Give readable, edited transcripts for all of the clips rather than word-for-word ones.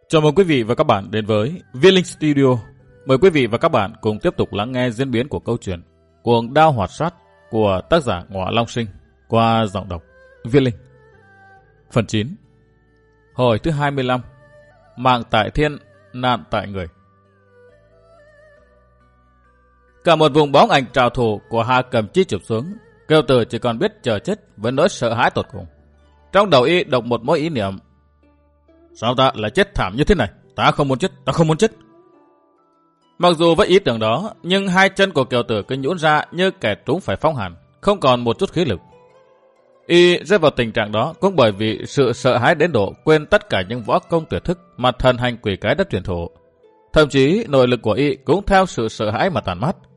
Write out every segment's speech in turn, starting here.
Chào mừng quý vị và các bạn đến với Viên Linh Studio. Mời quý vị và các bạn cùng tiếp tục lắng nghe diễn biến của câu chuyện Cuồng Đao Hoạt Sát của tác giả Ngọa Long Sinh qua giọng đọc Viên Linh. Phần 9. Hồi thứ 25. Mạng tại thiên, nạn tại người. Cả một vùng bóng ảnh trào thủ của Hà Cẩm Chi chụp xuống, Kiều Tử chỉ còn biết chờ chết với nỗi sợ hãi tột cùng. Trong đầu y động một mỗi ý niệm: sao ta lại chết thảm như thế này? Ta không muốn chết, ta không muốn chết. Mặc dù với ý tưởng đó, nhưng hai chân của Kiều Tử cứ nhũn ra như kẻ trúng phải phong hàn, không còn một chút khí lực. Y rơi vào tình trạng đó cũng bởi vì sự sợ hãi đến độ quên tất cả những võ công tuyệt thức mà thần hành quỷ cái đã truyền thụ. Thậm chí nội lực của y cũng theo sự sợ hãi mà tàn mát.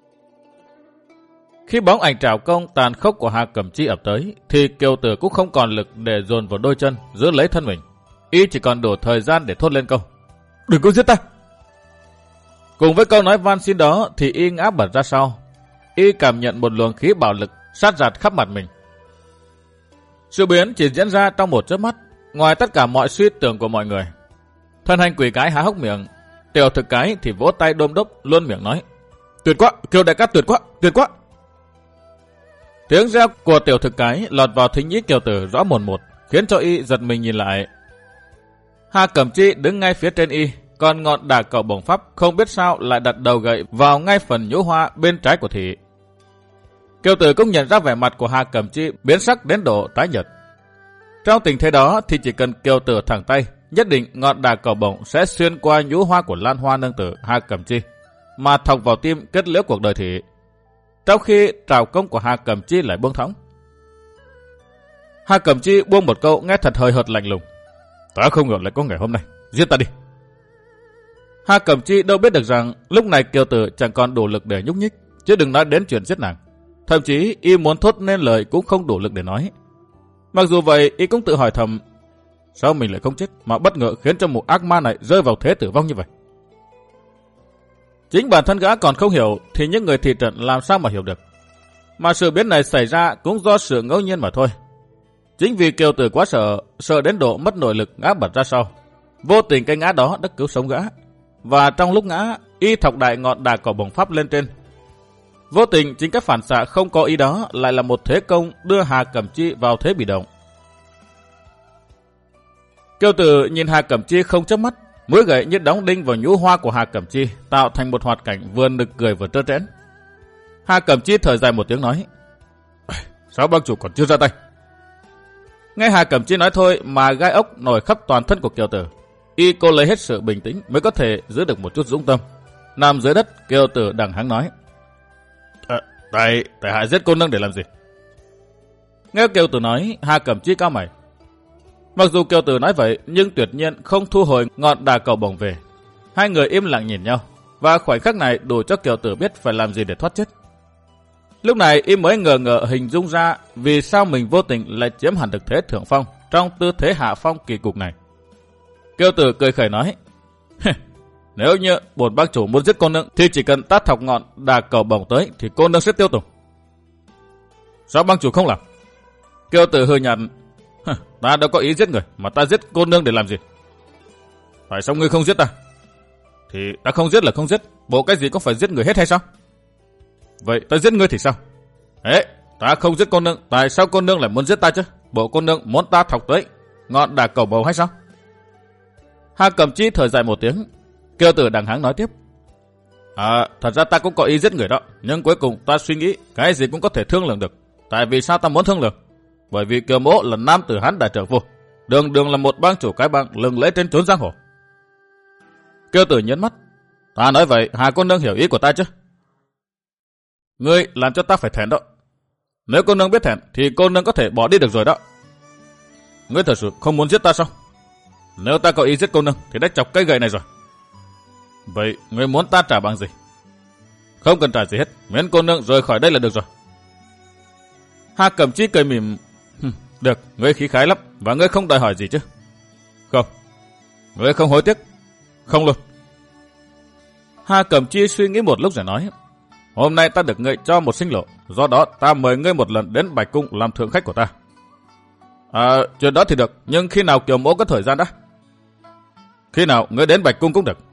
Khi bóng ảnh trảo công tàn khốc của Hà Cẩm Chi ập tới, thì Kiều Tử cũng không còn lực để dồn vào đôi chân giữ lấy thân mình. Y chỉ còn đủ thời gian để thốt lên câu: đừng có giết ta. Cùng với câu nói van xin đó thì y ngã bật ra sau. Y cảm nhận một luồng khí bạo lực sát rạt khắp mặt mình. Sự biến chỉ diễn ra trong một chớp mắt, ngoài tất cả mọi suy tưởng của mọi người. Thân hành quỷ cái há hốc miệng, Tiểu Thực Cái thì vỗ tay đôm đốc luôn miệng nói: tuyệt quá, Kiều đại ca tuyệt quá, tuyệt quá. Tiếng reo của Tiểu Thực Cái lọt vào thính nhĩ Kiều Tử rõ mồn một, khiến cho y giật mình nhìn lại. Hà Cẩm Chi đứng ngay phía trên y, còn ngọn đả cầu bổng pháp không biết sao lại đặt đầu gậy vào ngay phần nhũ hoa bên trái của thị. Kiều Tử cũng nhận ra vẻ mặt của Hà Cẩm Chi biến sắc đến độ tái nhợt. Trong tình thế đó thì chỉ cần Kiều Tử thẳng tay, nhất định ngọn đả cầu bổng sẽ xuyên qua nhũ hoa của Lan Hoa nương tử Hà Cẩm Chi, mà thọc vào tim kết liễu cuộc đời thị. Trong khi trảo công của Hà Cẩm Chi lại buông thõng. Hà Cẩm Chi buông một câu nghe thật hời hợt lạnh lùng: ta không ngờ lại có ngày hôm nay, giết ta đi. Hà Cẩm Chi đâu biết được rằng lúc này Kiều Tử chẳng còn đủ lực để nhúc nhích, chứ đừng nói đến chuyện giết nàng. Thậm chí y muốn thốt nên lời cũng không đủ lực để nói. Mặc dù vậy, y cũng tự hỏi thầm: sao mình lại không chết mà bất ngờ khiến cho một ác ma này rơi vào thế tử vong như vậy? Chính bản thân gã còn không hiểu thì những người thị trận làm sao mà hiểu được. Mà sự biến này xảy ra cũng do sự ngẫu nhiên mà thôi. Chính vì Kiều Tử quá sợ đến độ mất nội lực ngã bật ra sau. Vô tình cái ngã đó đã cứu sống gã. Và trong lúc ngã, y thọc đại ngọn đà cỏ bổng pháp lên trên. Vô tình chính cái phản xạ không có ý đó lại là một thế công đưa Hà Cẩm Chi vào thế bị động. Kiều Tử nhìn Hà Cẩm Chi không chớp mắt, mũi gậy như đóng đinh vào nhũ hoa của Hà Cẩm Chi, tạo thành một hoạt cảnh vừa nực cười vừa trơ trẽn. Hà Cẩm Chi thở dài một tiếng nói: sao bang chủ còn chưa ra tay? Nghe Hà Cẩm Chi nói thôi mà gai ốc nổi khắp toàn thân của Kiều Tử. Y cô lấy hết sự bình tĩnh mới có thể giữ được một chút dũng tâm. Nằm dưới đất, Kiều Tử đằng hắng nói: tại hạ giết cô nương để làm gì? Nghe Kiều Tử nói, Hà Cẩm Chi cao mày. Mặc dù Kiều Tử nói vậy nhưng tuyệt nhiên không thu hồi ngọn đà cầu bổng về. Hai người im lặng nhìn nhau, và khoảnh khắc này đủ cho Kiều Tử biết phải làm gì để thoát chết. Lúc này y mới ngờ hình dung ra vì sao mình vô tình lại chiếm hẳn được thế thượng phong trong tư thế hạ phong kỳ cục này. Kiều Tử cười khẩy nói: nếu như bổn bác chủ muốn giết cô nương thì chỉ cần ta thọc ngọn đà cầu bổng tới thì cô nương sẽ tiêu tùng. Sao bác chủ không làm? Kiều Tử hừ nhạt: ta đâu có ý giết người mà ta giết cô nương để làm gì? Tại sao ngươi không giết ta? Thì ta không giết là không giết, bộ cái gì cũng phải giết người hết hay sao? Vậy ta giết ngươi thì sao? Ê, ta không giết cô nương, tại sao cô nương lại muốn giết ta chứ? Bộ cô nương muốn ta thọc tới ngọn đà cầu bầu hay sao? Hà Cẩm Chi thở dài một tiếng. Kiều Tử đằng hắng nói tiếp: thật ra ta cũng có ý giết người đó, nhưng cuối cùng ta suy nghĩ cái gì cũng có thể thương lượng được. Tại vì sao ta muốn thương lượng? Bởi vì Kiều Mỗ là nam tử Hán đại trợ phu, đường đường là một bang chủ cái bang lừng lẫy trên chốn giang hồ. Kiều Tử nhấn mắt: ta nói vậy Hà cô nương hiểu ý của ta chứ? Ngươi làm cho ta phải thẹn đó. Nếu cô nương biết thẹn thì cô nương có thể bỏ đi được rồi đó. Ngươi thật sự không muốn giết ta sao? Nếu ta có ý giết cô nương thì đã chọc cây gậy này rồi. Vậy ngươi muốn ta trả bằng gì? Không cần trả gì hết, miễn cô nương rời khỏi đây là được rồi. Hà Cẩm Chi cười mỉm: được, ngươi khí khái lắm, và ngươi không đòi hỏi gì chứ? Không. Ngươi không hối tiếc? Không luôn. Hà Cẩm Chi suy nghĩ một lúc rồi nói: hôm nay ta được ngươi cho một sinh lộ, do đó ta mời ngươi một lần đến Bạch Cung làm thượng khách của ta. Chuyện đó thì được, nhưng khi nào Kiều Mỗ có thời gian đã? Khi nào ngươi đến Bạch Cung cũng được.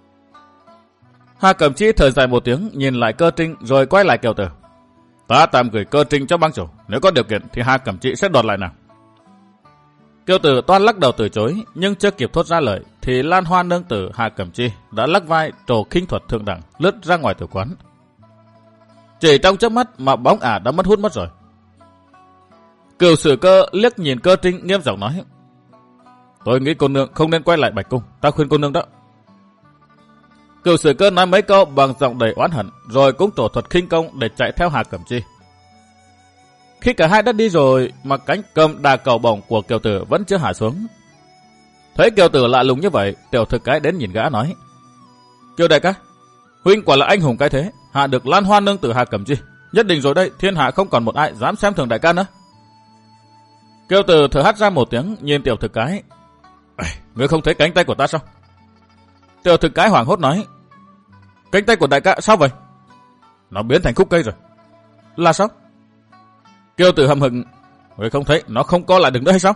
Hà Cẩm Chi thở dài một tiếng, nhìn lại Cơ Trinh rồi quay lại Kiều Tử. Ta tạm gửi Cơ Trinh cho bang chủ, nếu có điều kiện thì Hà Cẩm Chi sẽ đoạt lại nàng. Kiều Tử toan lắc đầu từ chối, nhưng chưa kịp thốt ra lời thì Lan Hoa nương tử Hà Cẩm Chi đã lắc vai trổ khinh thuật thượng đẳng lướt ra ngoài tử quán. Chỉ trong chớp mắt mà bóng ả đã mất hút mất rồi. Cửu Sử Cơ liếc nhìn Cơ Trinh nghiêm giọng nói: tôi nghĩ cô nương không nên quay lại Bạch Cung, ta khuyên cô nương đó. Cửu Sử Cơ nói mấy câu bằng giọng đầy oán hận, rồi cũng trổ thuật khinh công để chạy theo Hà Cẩm Chi. Khi cả hai đã đi rồi mà cánh cầm đà cầu bổng của Kiều Tử vẫn chưa hạ xuống. Thấy Kiều Tử lạ lùng như vậy, Tiểu Thực Cái đến nhìn gã nói: Kiều đại ca, huynh quả là anh hùng cái thế, hạ được Lan Hoa nương tử Hà Cẩm Chi, nhất định rồi đây, thiên hạ không còn một ai dám xem thường đại ca nữa. Kiều Tử thở hắt ra một tiếng, nhìn Tiểu Thực Cái: ngươi không thấy cánh tay của ta sao? Tiểu Thực Cái hoảng hốt nói: cánh tay của đại ca sao vậy? Nó biến thành khúc cây rồi. Là sao? Kiều Tử hậm hực: ngươi không thấy nó không co lại được nữa hay sao?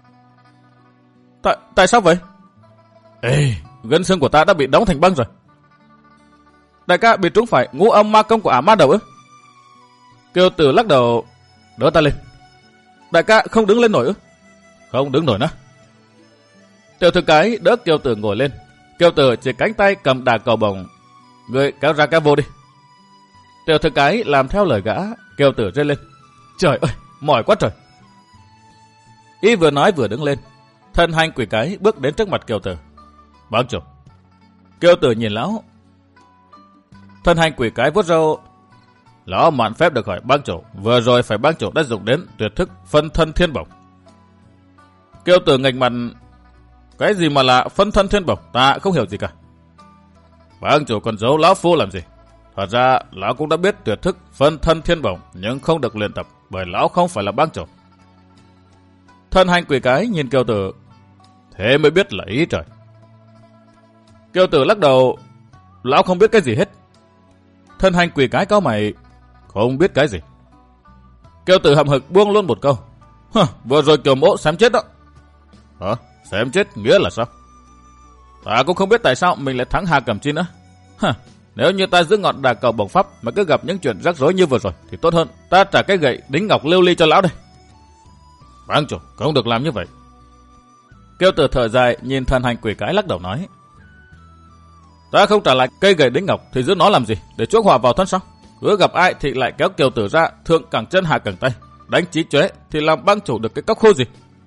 Tại sao vậy? Gân xương của ta đã bị đóng thành băng rồi. Đại ca bị trúng phải ngũ âm ma công của ả ma đầu ư? Kiều Tử lắc đầu: đỡ ta lên. Đại ca không đứng lên nổi ư? Không đứng nổi nữa. Tiểu Thực Cái đỡ Kiều Tử ngồi lên. Kiều Tử chỉ cánh tay cầm đà cầu bổng: ngươi kéo ra kéo vô đi. Tiểu Thực Cái làm theo lời gã. Kiều Tử rên lên: trời ơi, mỏi quá trời. Y vừa nói vừa đứng lên. Thân Hành Quỷ Cái bước đến trước mặt Kiều Tử: bang chủ. Kiều Tử nhìn lão. Thân Hành Quỷ Cái vuốt râu: lão mạn phép được hỏi bang chủ, vừa rồi phải bang chủ đã dùng đến tuyệt thức phân thân thiên bổng. Kiều Tử nghệch mặt: cái gì mà là phân thân thiên bổng, ta không hiểu gì cả. Bang chủ còn giấu lão phu làm gì? Thật ra lão cũng đã biết tuyệt thức phân thân thiên bổng, nhưng không được luyện tập bởi lão không phải là bang chủ. Thân Hành Quỷ Cái nhìn Kiều Tử: thế mới biết là ý trời. Kiều Tử lắc đầu: lão không biết cái gì hết. Thân Hành Quỷ Cái cau mày: không biết cái gì? Kiều Tử hậm hực buông luôn một câu: vừa rồi Kiều mỗ xém chết đó. Hả? Xém chết nghĩa là sao? Ta cũng không biết tại sao mình lại thắng Hà Cẩm Chi nữa. Nếu như ta giữ ngọn đà cầu bổng pháp mà cứ gặp những chuyện rắc rối như vừa rồi thì tốt hơn ta trả cái gậy đính ngọc lưu ly cho lão đây. Bang chủ, không được làm như vậy. Kiều Tử thở dài nhìn Thân Hành Quỷ Cái lắc đầu nói: ta không trả lại cây gậy đính ngọc thì giữ nó làm gì, để chuốc họa vào thân sao? Cứ gặp ai thì lại kéo Kiều Tử ra thượng cẳng chân hạ cẳng tay, đánh chí chóe thì làm bang chủ được cái cóc khô gì?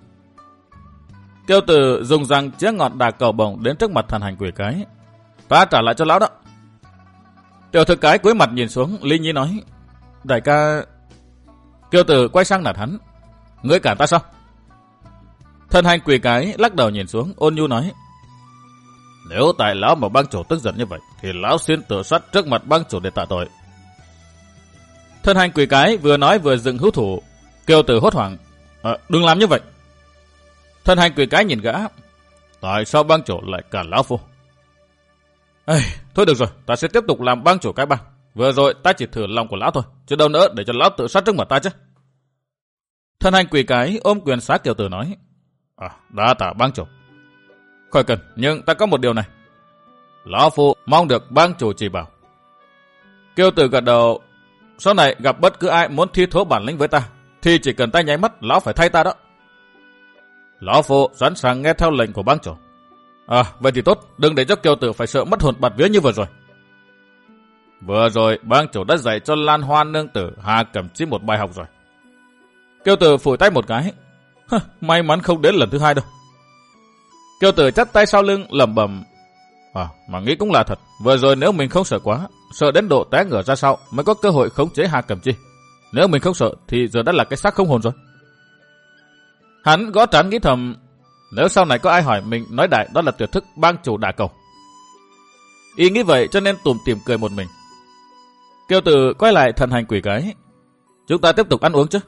Kiều Tử dùng răng chĩa ngọn đà cầu bổng đến trước mặt Thân Hành Quỷ Cái: ta trả lại cho lão đó. Tiểu Thực Cái cúi mặt nhìn xuống, lý nhí nói: đại ca. Kiều Tử quay sang nạt hắn: ngươi cản ta sao? Thân Hành Quỷ Cái lắc đầu nhìn xuống, ôn nhu nói: nếu tại lão mà bang chủ tức giận như vậy thì lão xin tự sát trước mặt bang chủ để tạ tội. Thân Hành Quỷ Cái vừa nói vừa dựng hữu thủ. Kiều Tử hốt hoảng: đừng làm như vậy. Thân Hành Quỷ Cái nhìn gã: tại sao bang chủ lại cản lão phu? Thôi được rồi, ta sẽ tiếp tục làm bang chủ cái bang. Vừa rồi ta chỉ thử lòng của lão thôi, chứ đâu nữa để cho lão tự sát trước mặt ta chứ. Thân Hành Quỷ Cái ôm quyền xá Kiều Tử nói: đa tạ bang chủ. Khỏi cần, nhưng ta có một điều này. Lão phu mong được bang chủ chỉ bảo. Kiều Tử gật đầu: sau này gặp bất cứ ai muốn thi thố bản lĩnh với ta thì chỉ cần ta nháy mắt, lão phải thay ta đó. Lão phu sẵn sàng nghe theo lệnh của bang chủ. Vậy thì tốt, đừng để cho Kiều Tử phải sợ mất hồn bạt vía như vừa rồi. Vừa rồi bang chủ đã dạy cho Lan Hoa nương tử Hà Cẩm Chi một bài học rồi. Kiều Tử phủi tay một cái: may mắn không đến lần thứ hai đâu. Kiều Tử chắp tay sau lưng lẩm bẩm: mà nghĩ cũng là thật, vừa rồi nếu mình không sợ quá, sợ đến độ té ngửa ra sau mới có cơ hội khống chế Hà Cẩm Chi. Nếu mình không sợ thì giờ đã là cái xác không hồn rồi. Hắn gõ trán nghĩ thầm: nếu sau này có ai hỏi mình nói đại đó là tuyệt thức bang chủ đả cầu. Y nghĩ vậy cho nên tủm tỉm cười một mình. Kiều Tử quay lại Thân Hành Quỷ Cái: chúng ta tiếp tục ăn uống chứ?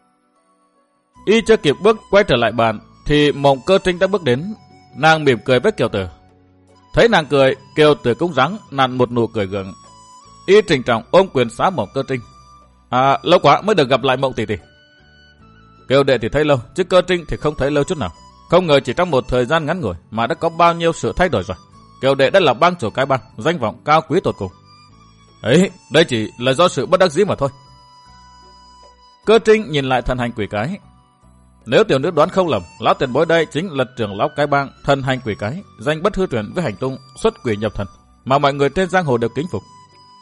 Y chưa kịp bước quay trở lại bàn thì Mộng Cơ Trinh đã bước đến. Nàng mỉm cười với Kiều Tử. Thấy nàng cười, Kiều Tử cũng ráng nặn một nụ cười gượng. Y trịnh trọng ôm quyền xá Mộng Cơ Trinh: lâu quá mới được gặp lại Mộng tỷ tỷ. Kiều đệ thì thấy lâu, chứ Cơ Trinh thì không thấy lâu chút nào. Không ngờ chỉ trong một thời gian ngắn ngủi mà đã có bao nhiêu sự thay đổi rồi. Kiều đệ đã là bang chủ cái bang, danh vọng cao quý tột cùng. Ấy, đây chỉ là do sự bất đắc dĩ mà thôi. Cơ Trinh nhìn lại thần hành quỷ cái. Nếu tiểu nữ đoán không lầm, lão tiền bối đây chính là trưởng lão cái bang thần hành quỷ cái, danh bất hư truyền với hành tung xuất quỷ nhập thần, mà mọi người trên giang hồ đều kính phục.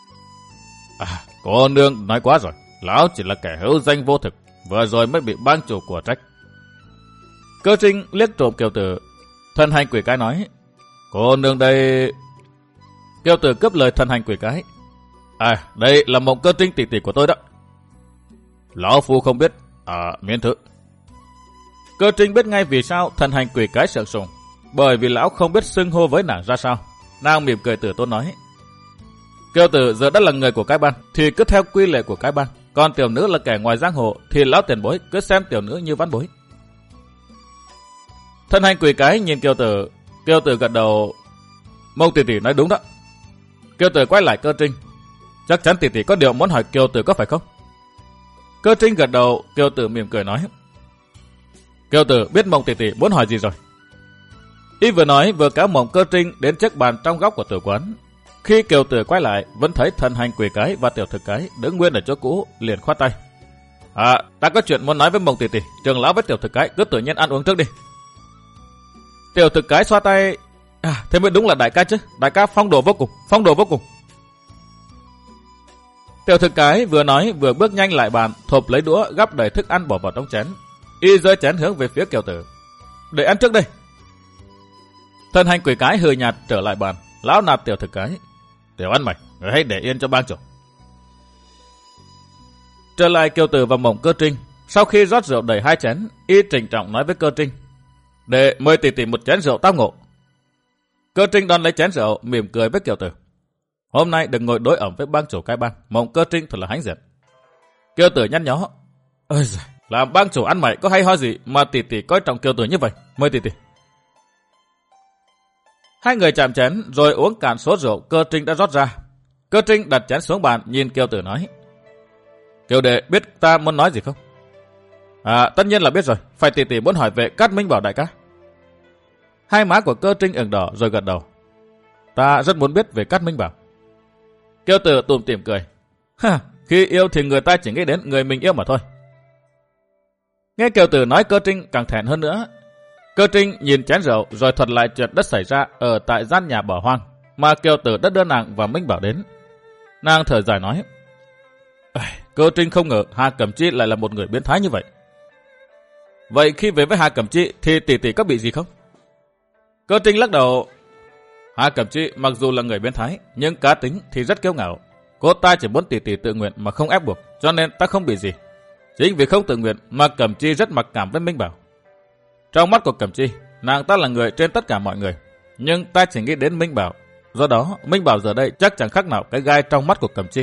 Cô nương nói quá rồi, lão chỉ là kẻ hữu danh vô thực, vừa rồi mới bị bang chủ của trách. Cơ Trinh liếc trộm Kiều Tử. Thần hành quỷ cái nói, cô nương đây... Kiều Tử cướp lời thần hành quỷ cái. Đây là Mộng Cơ Trinh tỷ tỷ của tôi đó. Lão phu không biết, miễn thử. Cơ Trinh biết ngay vì sao thần hành quỷ cái sượng sùng, bởi vì lão không biết xưng hô với nàng ra sao. Nàng mỉm cười tử tốn nói, Kiều Tử giờ đã là người của cái bang thì cứ theo quy lệ của cái bang, còn tiểu nữ là kẻ ngoài giang hồ thì lão tiền bối cứ xem tiểu nữ như vãn bối. Thần hành quỷ cái nhìn Kiều Tử gật đầu. Mông tỷ tỷ nói đúng đó. Kiều Tử quay lại Cơ Trinh. Chắc chắn tỷ tỷ có điều muốn hỏi Kiều Tử có phải không? Cơ Trinh gật đầu. Kiều Tử mỉm cười nói, Kiều Tử biết Mông tỷ tỷ muốn hỏi gì rồi. Y vừa nói vừa kéo Mông Cơ Trinh đến chiếc bàn trong góc của tử quán. Khi Kiều Tử quay lại vẫn thấy thần hành quỷ cái và tiểu thực cái đứng nguyên ở chỗ cũ, liền khoát tay. Ta có chuyện muốn nói với Mông tỷ tỷ, trưởng lão với tiểu thực cái cứ tự nhiên ăn uống trước đi. Tiểu thực cái xoa tay. Thế mới đúng là đại ca chứ, đại ca phong độ vô cùng. Tiểu thực cái vừa nói vừa bước nhanh lại bàn, thộp lấy đũa gắp đầy thức ăn bỏ vào trong chén. Y giơ chén hướng về phía Kiều Tử. Để ăn trước đây. Thần hành quỷ cái hừ nhạt trở lại bàn, lão nạt tiểu thực cái. Tiểu ăn mày, người hãy để yên cho bang chủ. Trở lại Kiều Tử và Mộng Cơ Trinh, sau khi rót rượu đầy 2 chén, y trịnh trọng nói với Cơ Trinh, để mời tỷ tỷ một chén rượu tao ngộ. Cơ Trinh đón lấy chén rượu, mỉm cười với Kiều Tử. Hôm nay đừng ngồi đối ẩm với bang chủ cái bang, Mộng Cơ Trinh thật là hãnh diện. Kiều Tử nhăn nhó. Ôi giời, làm bang chủ ăn mày có hay ho gì mà tỷ tỷ coi trọng Kiều Tử như vậy, mời tỷ tỷ. Hai người chạm chén rồi uống cạn số rượu Cơ Trinh đã rót ra. Cơ Trinh đặt chén xuống bàn nhìn Kiều Tử nói, Kiều đệ biết ta muốn nói gì không? Tất nhiên là biết rồi, phải tỷ tỷ muốn hỏi về Cát Minh Bảo đại ca. Hai má của Cơ Trinh ửng đỏ rồi gật đầu. Ta rất muốn biết về Cát Minh Bảo. Kiều Tử tủm tỉm cười. Khi yêu thì người ta chỉ nghĩ đến người mình yêu mà thôi. Nghe Kiều Tử nói Cơ Trinh càng thẹn hơn nữa. Cơ Trinh nhìn chén rượu rồi thuật lại chuyện đất xảy ra ở tại gian nhà bỏ hoang mà Kiều Tử đã đưa nàng và Minh Bảo đến. Nàng thở dài nói, Cơ Trinh không ngờ Hà Cẩm Chi lại là một người biến thái như vậy. Vậy khi về với Hà Cẩm Chi thì tỷ tỷ có bị gì không? Cơ Trinh lắc đầu. Hà Cẩm Chi mặc dù là người biến thái nhưng cá tính thì rất kiêu ngạo. Cô ta chỉ muốn tỷ tỷ tự nguyện mà không ép buộc, cho nên ta không bị gì. Chính vì không tự nguyện mà Cẩm Chi rất mặc cảm với Minh Bảo. Trong mắt của Cẩm Chi, nàng ta là người trên tất cả mọi người, nhưng ta chỉ nghĩ đến Minh Bảo. Do đó Minh Bảo giờ đây chắc chẳng khác nào cái gai trong mắt của Cẩm Chi.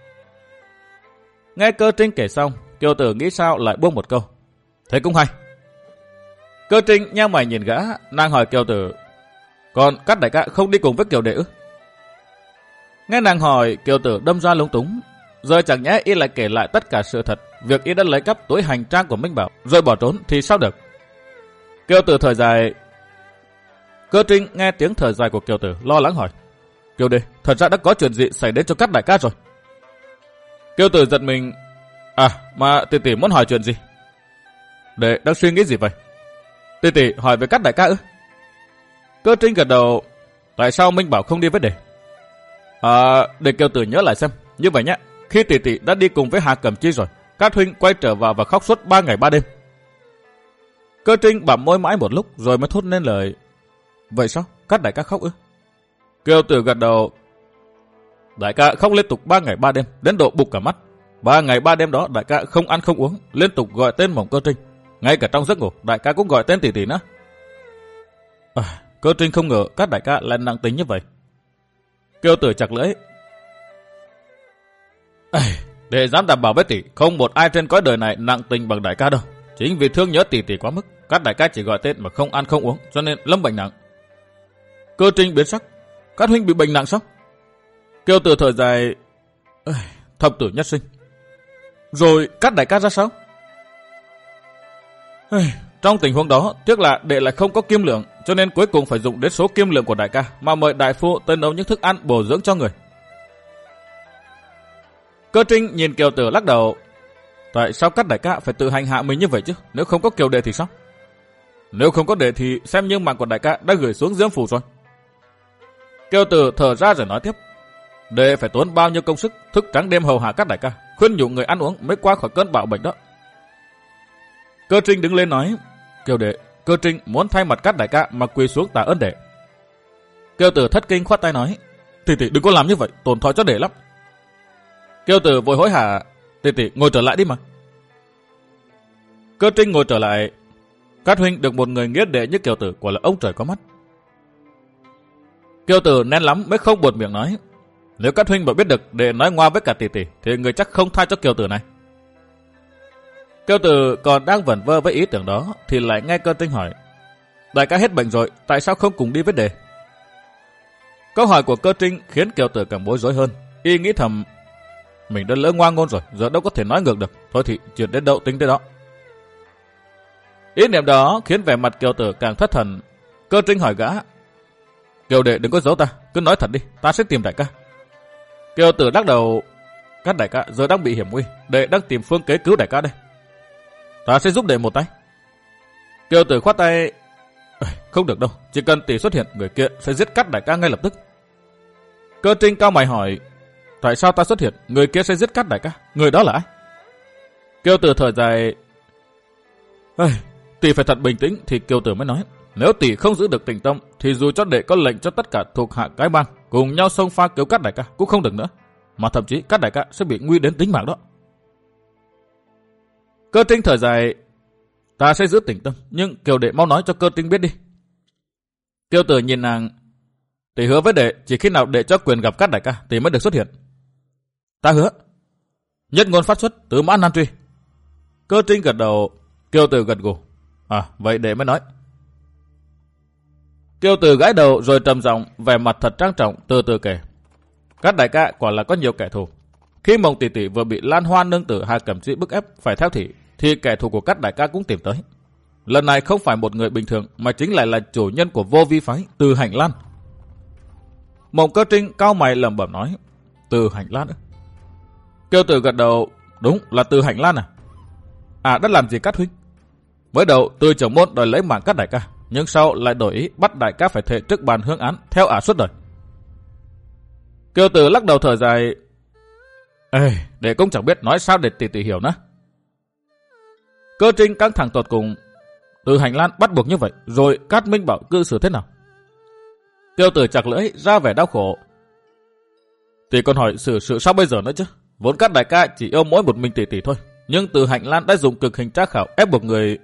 Nghe Cơ Trinh kể xong, Kiều Tử nghĩ sao lại buông một câu, thế cũng hay. Cơ Trinh nheo mày nhìn gã, nàng hỏi Kiều Tử, còn Cát đại ca không đi cùng với Kiều đệ ư? Nghe nàng hỏi, Kiều Tử đâm ra lúng túng. Rồi chẳng nhẽ y lại kể lại tất cả sự thật, việc y đã lấy cắp túi hành trang của Minh Bảo rồi bỏ trốn thì sao được? Kiều Tử thở dài. Cơ Trinh nghe tiếng thở dài của Kiều Tử lo lắng hỏi, Kiều đệ, thật ra đã có chuyện gì xảy đến cho Cát đại ca rồi? Kiều Tử giật mình. Mà tỷ tỷ muốn hỏi chuyện gì? Đệ đang suy nghĩ gì vậy? Tỷ tỷ hỏi về Cát đại ca ư? Cơ Trinh gật đầu. Tại sao Minh Bảo không đi với đệ? Để Kiều Tử nhớ lại xem. Như vậy nhé, khi tỷ tỷ đã đi cùng với Hà Cẩm Chi rồi, Cát huynh quay trở vào và khóc suốt 3 ngày 3 đêm. Cơ Trinh bặm môi mãi một lúc rồi mới thốt nên lời, vậy sao? Cát đại ca khóc ư? Kiều Tử gật đầu. Đại ca khóc liên tục 3 ngày 3 đêm, đến độ bục cả mắt. 3 ngày 3 đêm đó đại ca không ăn không uống, liên tục gọi tên Mộng Cơ Trinh. Ngay cả trong giấc ngủ, đại ca cũng gọi tên tỷ tỷ nữa. Cơ Trinh không ngờ Cát đại ca lại nặng tính như vậy. Kiều Tử chặt lưỡi. Để dám đảm bảo với tỷ, không một ai trên cõi đời này nặng tình bằng đại ca đâu. Chính vì thương nhớ tỷ tỷ quá mức, Cát đại ca chỉ gọi tên mà không ăn không uống, cho nên lâm bệnh nặng. Cơ Trinh biến sắc. Cát huynh bị bệnh nặng sao? Kiều Tử thở dài. Thập tử nhất sinh. Rồi Cát đại ca ra sao? Trong tình huống đó, tiếc là đệ lại không có kim lượng, cho nên cuối cùng phải dùng đến số kim lượng của đại ca mà mời đại phu tới nấu những thức ăn bổ dưỡng cho người. Cơ Trinh nhìn Kiều Tử lắc đầu. Tại sao các đại ca phải tự hành hạ mình như vậy chứ? Nếu không có Kiều đệ thì sao? Nếu không có đệ thì xem như mạng của đại ca đã gửi xuống Diêm Phủ rồi. Kiều Tử thở ra rồi nói tiếp. Đệ phải tốn bao nhiêu công sức, thức trắng đêm hầu hạ các đại ca, khuyên nhủ người ăn uống mới qua khỏi cơn bạo bệnh đó. Cơ Trinh đứng lên nói. Kiều đệ, Cơ Trinh muốn thay mặt các đại ca mà quỳ xuống tạ ơn đệ. Kiều Tử thất kinh khoát tay nói. Tỷ tỷ đừng có làm như vậy, tổn thọ cho đệ lắm. Kiều Tử vội hối hả. Tỷ tỷ ngồi trở lại đi mà. Cơ Trinh ngồi trở lại. Cát huynh được một người nghĩa đệ như Kiều Tử quả là ông trời có mắt. Kiều Tử nén lắm mới không buột miệng nói. Nếu Cát huynh mà biết được đệ nói ngoa với cả tỷ tỷ thì người chắc không tha cho Kiều Tử này. Kiều Tử còn đang vẩn vơ với ý tưởng đó thì lại nghe Cơ Trinh hỏi. Đại ca hết bệnh rồi, tại sao không cùng đi với đệ? Câu hỏi của Cơ Trinh khiến Kiều Tử càng bối rối hơn. Y nghĩ thầm, mình đã lỡ ngoa ngôn rồi, giờ đâu có thể nói ngược được. Thôi thì chuyện đến đâu tính tới đó. Ý niệm đó khiến vẻ mặt Kiều Tử càng thất thần. Cơ Trinh hỏi gã. Kiều đệ đừng có giấu ta, cứ nói thật đi, ta sẽ tìm đại ca. Kiều Tử lắc đầu. Các đại ca giờ đang bị hiểm nguy, đệ đang tìm phương kế cứu đại ca đây. Ta sẽ giúp đệ một tay. Kiều Tử khoát tay. Không được đâu, chỉ cần tỷ xuất hiện, người kia sẽ giết Cát đại ca ngay lập tức. Cơ Trinh cao mày hỏi. Tại sao ta xuất hiện, người kia sẽ giết Cát đại ca? Người đó là ai? Kiều Tử thở dài. Tỷ phải thật bình tĩnh thì Kiều Tử mới nói. Nếu tỷ không giữ được tỉnh tâm thì dù cho đệ có lệnh cho tất cả thuộc hạ cái bang cùng nhau xông pha cứu Cát đại ca cũng không được nữa, mà thậm chí Cát đại ca sẽ bị nguy đến tính mạng đó. Cơ Trinh thở dài. Ta sẽ giữ tỉnh tâm, nhưng Kiều đệ mau nói cho Cơ Trinh biết đi. Kiều Tử nhìn nàng. Tỷ hứa với đệ chỉ khi nào đệ cho quyền gặp Cát đại ca tỷ mới được xuất hiện. Ta hứa. Nhất ngôn phát xuất, tứ mã nan truy. Cơ Trinh gật đầu. Kiều Tử gật gù. Vậy đệ mới nói. Kiều Tử gãi đầu rồi trầm giọng, vẻ mặt thật trang trọng từ từ kể. Cát đại ca quả là có nhiều kẻ thù. Khi Mộng tỷ tỷ vừa bị Lan Hoa nương tử Hà Cẩm Chi bức ép phải theo thị, thì kẻ thù của Cát đại ca cũng tìm tới. Lần này không phải một người bình thường mà chính lại là chủ nhân của Vô Vi phái, Từ Hành Lan. Mộng Cơ Trinh cao mày lẩm bẩm nói. Từ Hành Lan ư? Kiều Tử gật đầu. Đúng là Từ Hành Lan à? Đã làm gì Cát huynh? Mới đầu Từ trưởng môn đòi lấy mạng Cát đại ca, nhưng sau lại đổi ý bắt đại ca phải thề trước bàn hương án theo suốt đời. Kiều Tử lắc đầu thở dài. Để cũng chẳng biết nói sao để tỷ tỷ hiểu nữa. Cơ Trinh căng thẳng tột cùng. Từ Hành Lan bắt buộc như vậy, rồi Cát Minh Bảo cư xử thế nào? Kiều Tử chặt lưỡi ra vẻ đau khổ. Tỷ còn hỏi xử sự sao bây giờ nữa chứ? Vốn Cát đại ca chỉ yêu mỗi một mình tỷ tỷ thôi, nhưng Từ Hành Lan đã dùng cực hình trác khảo ép buộc người.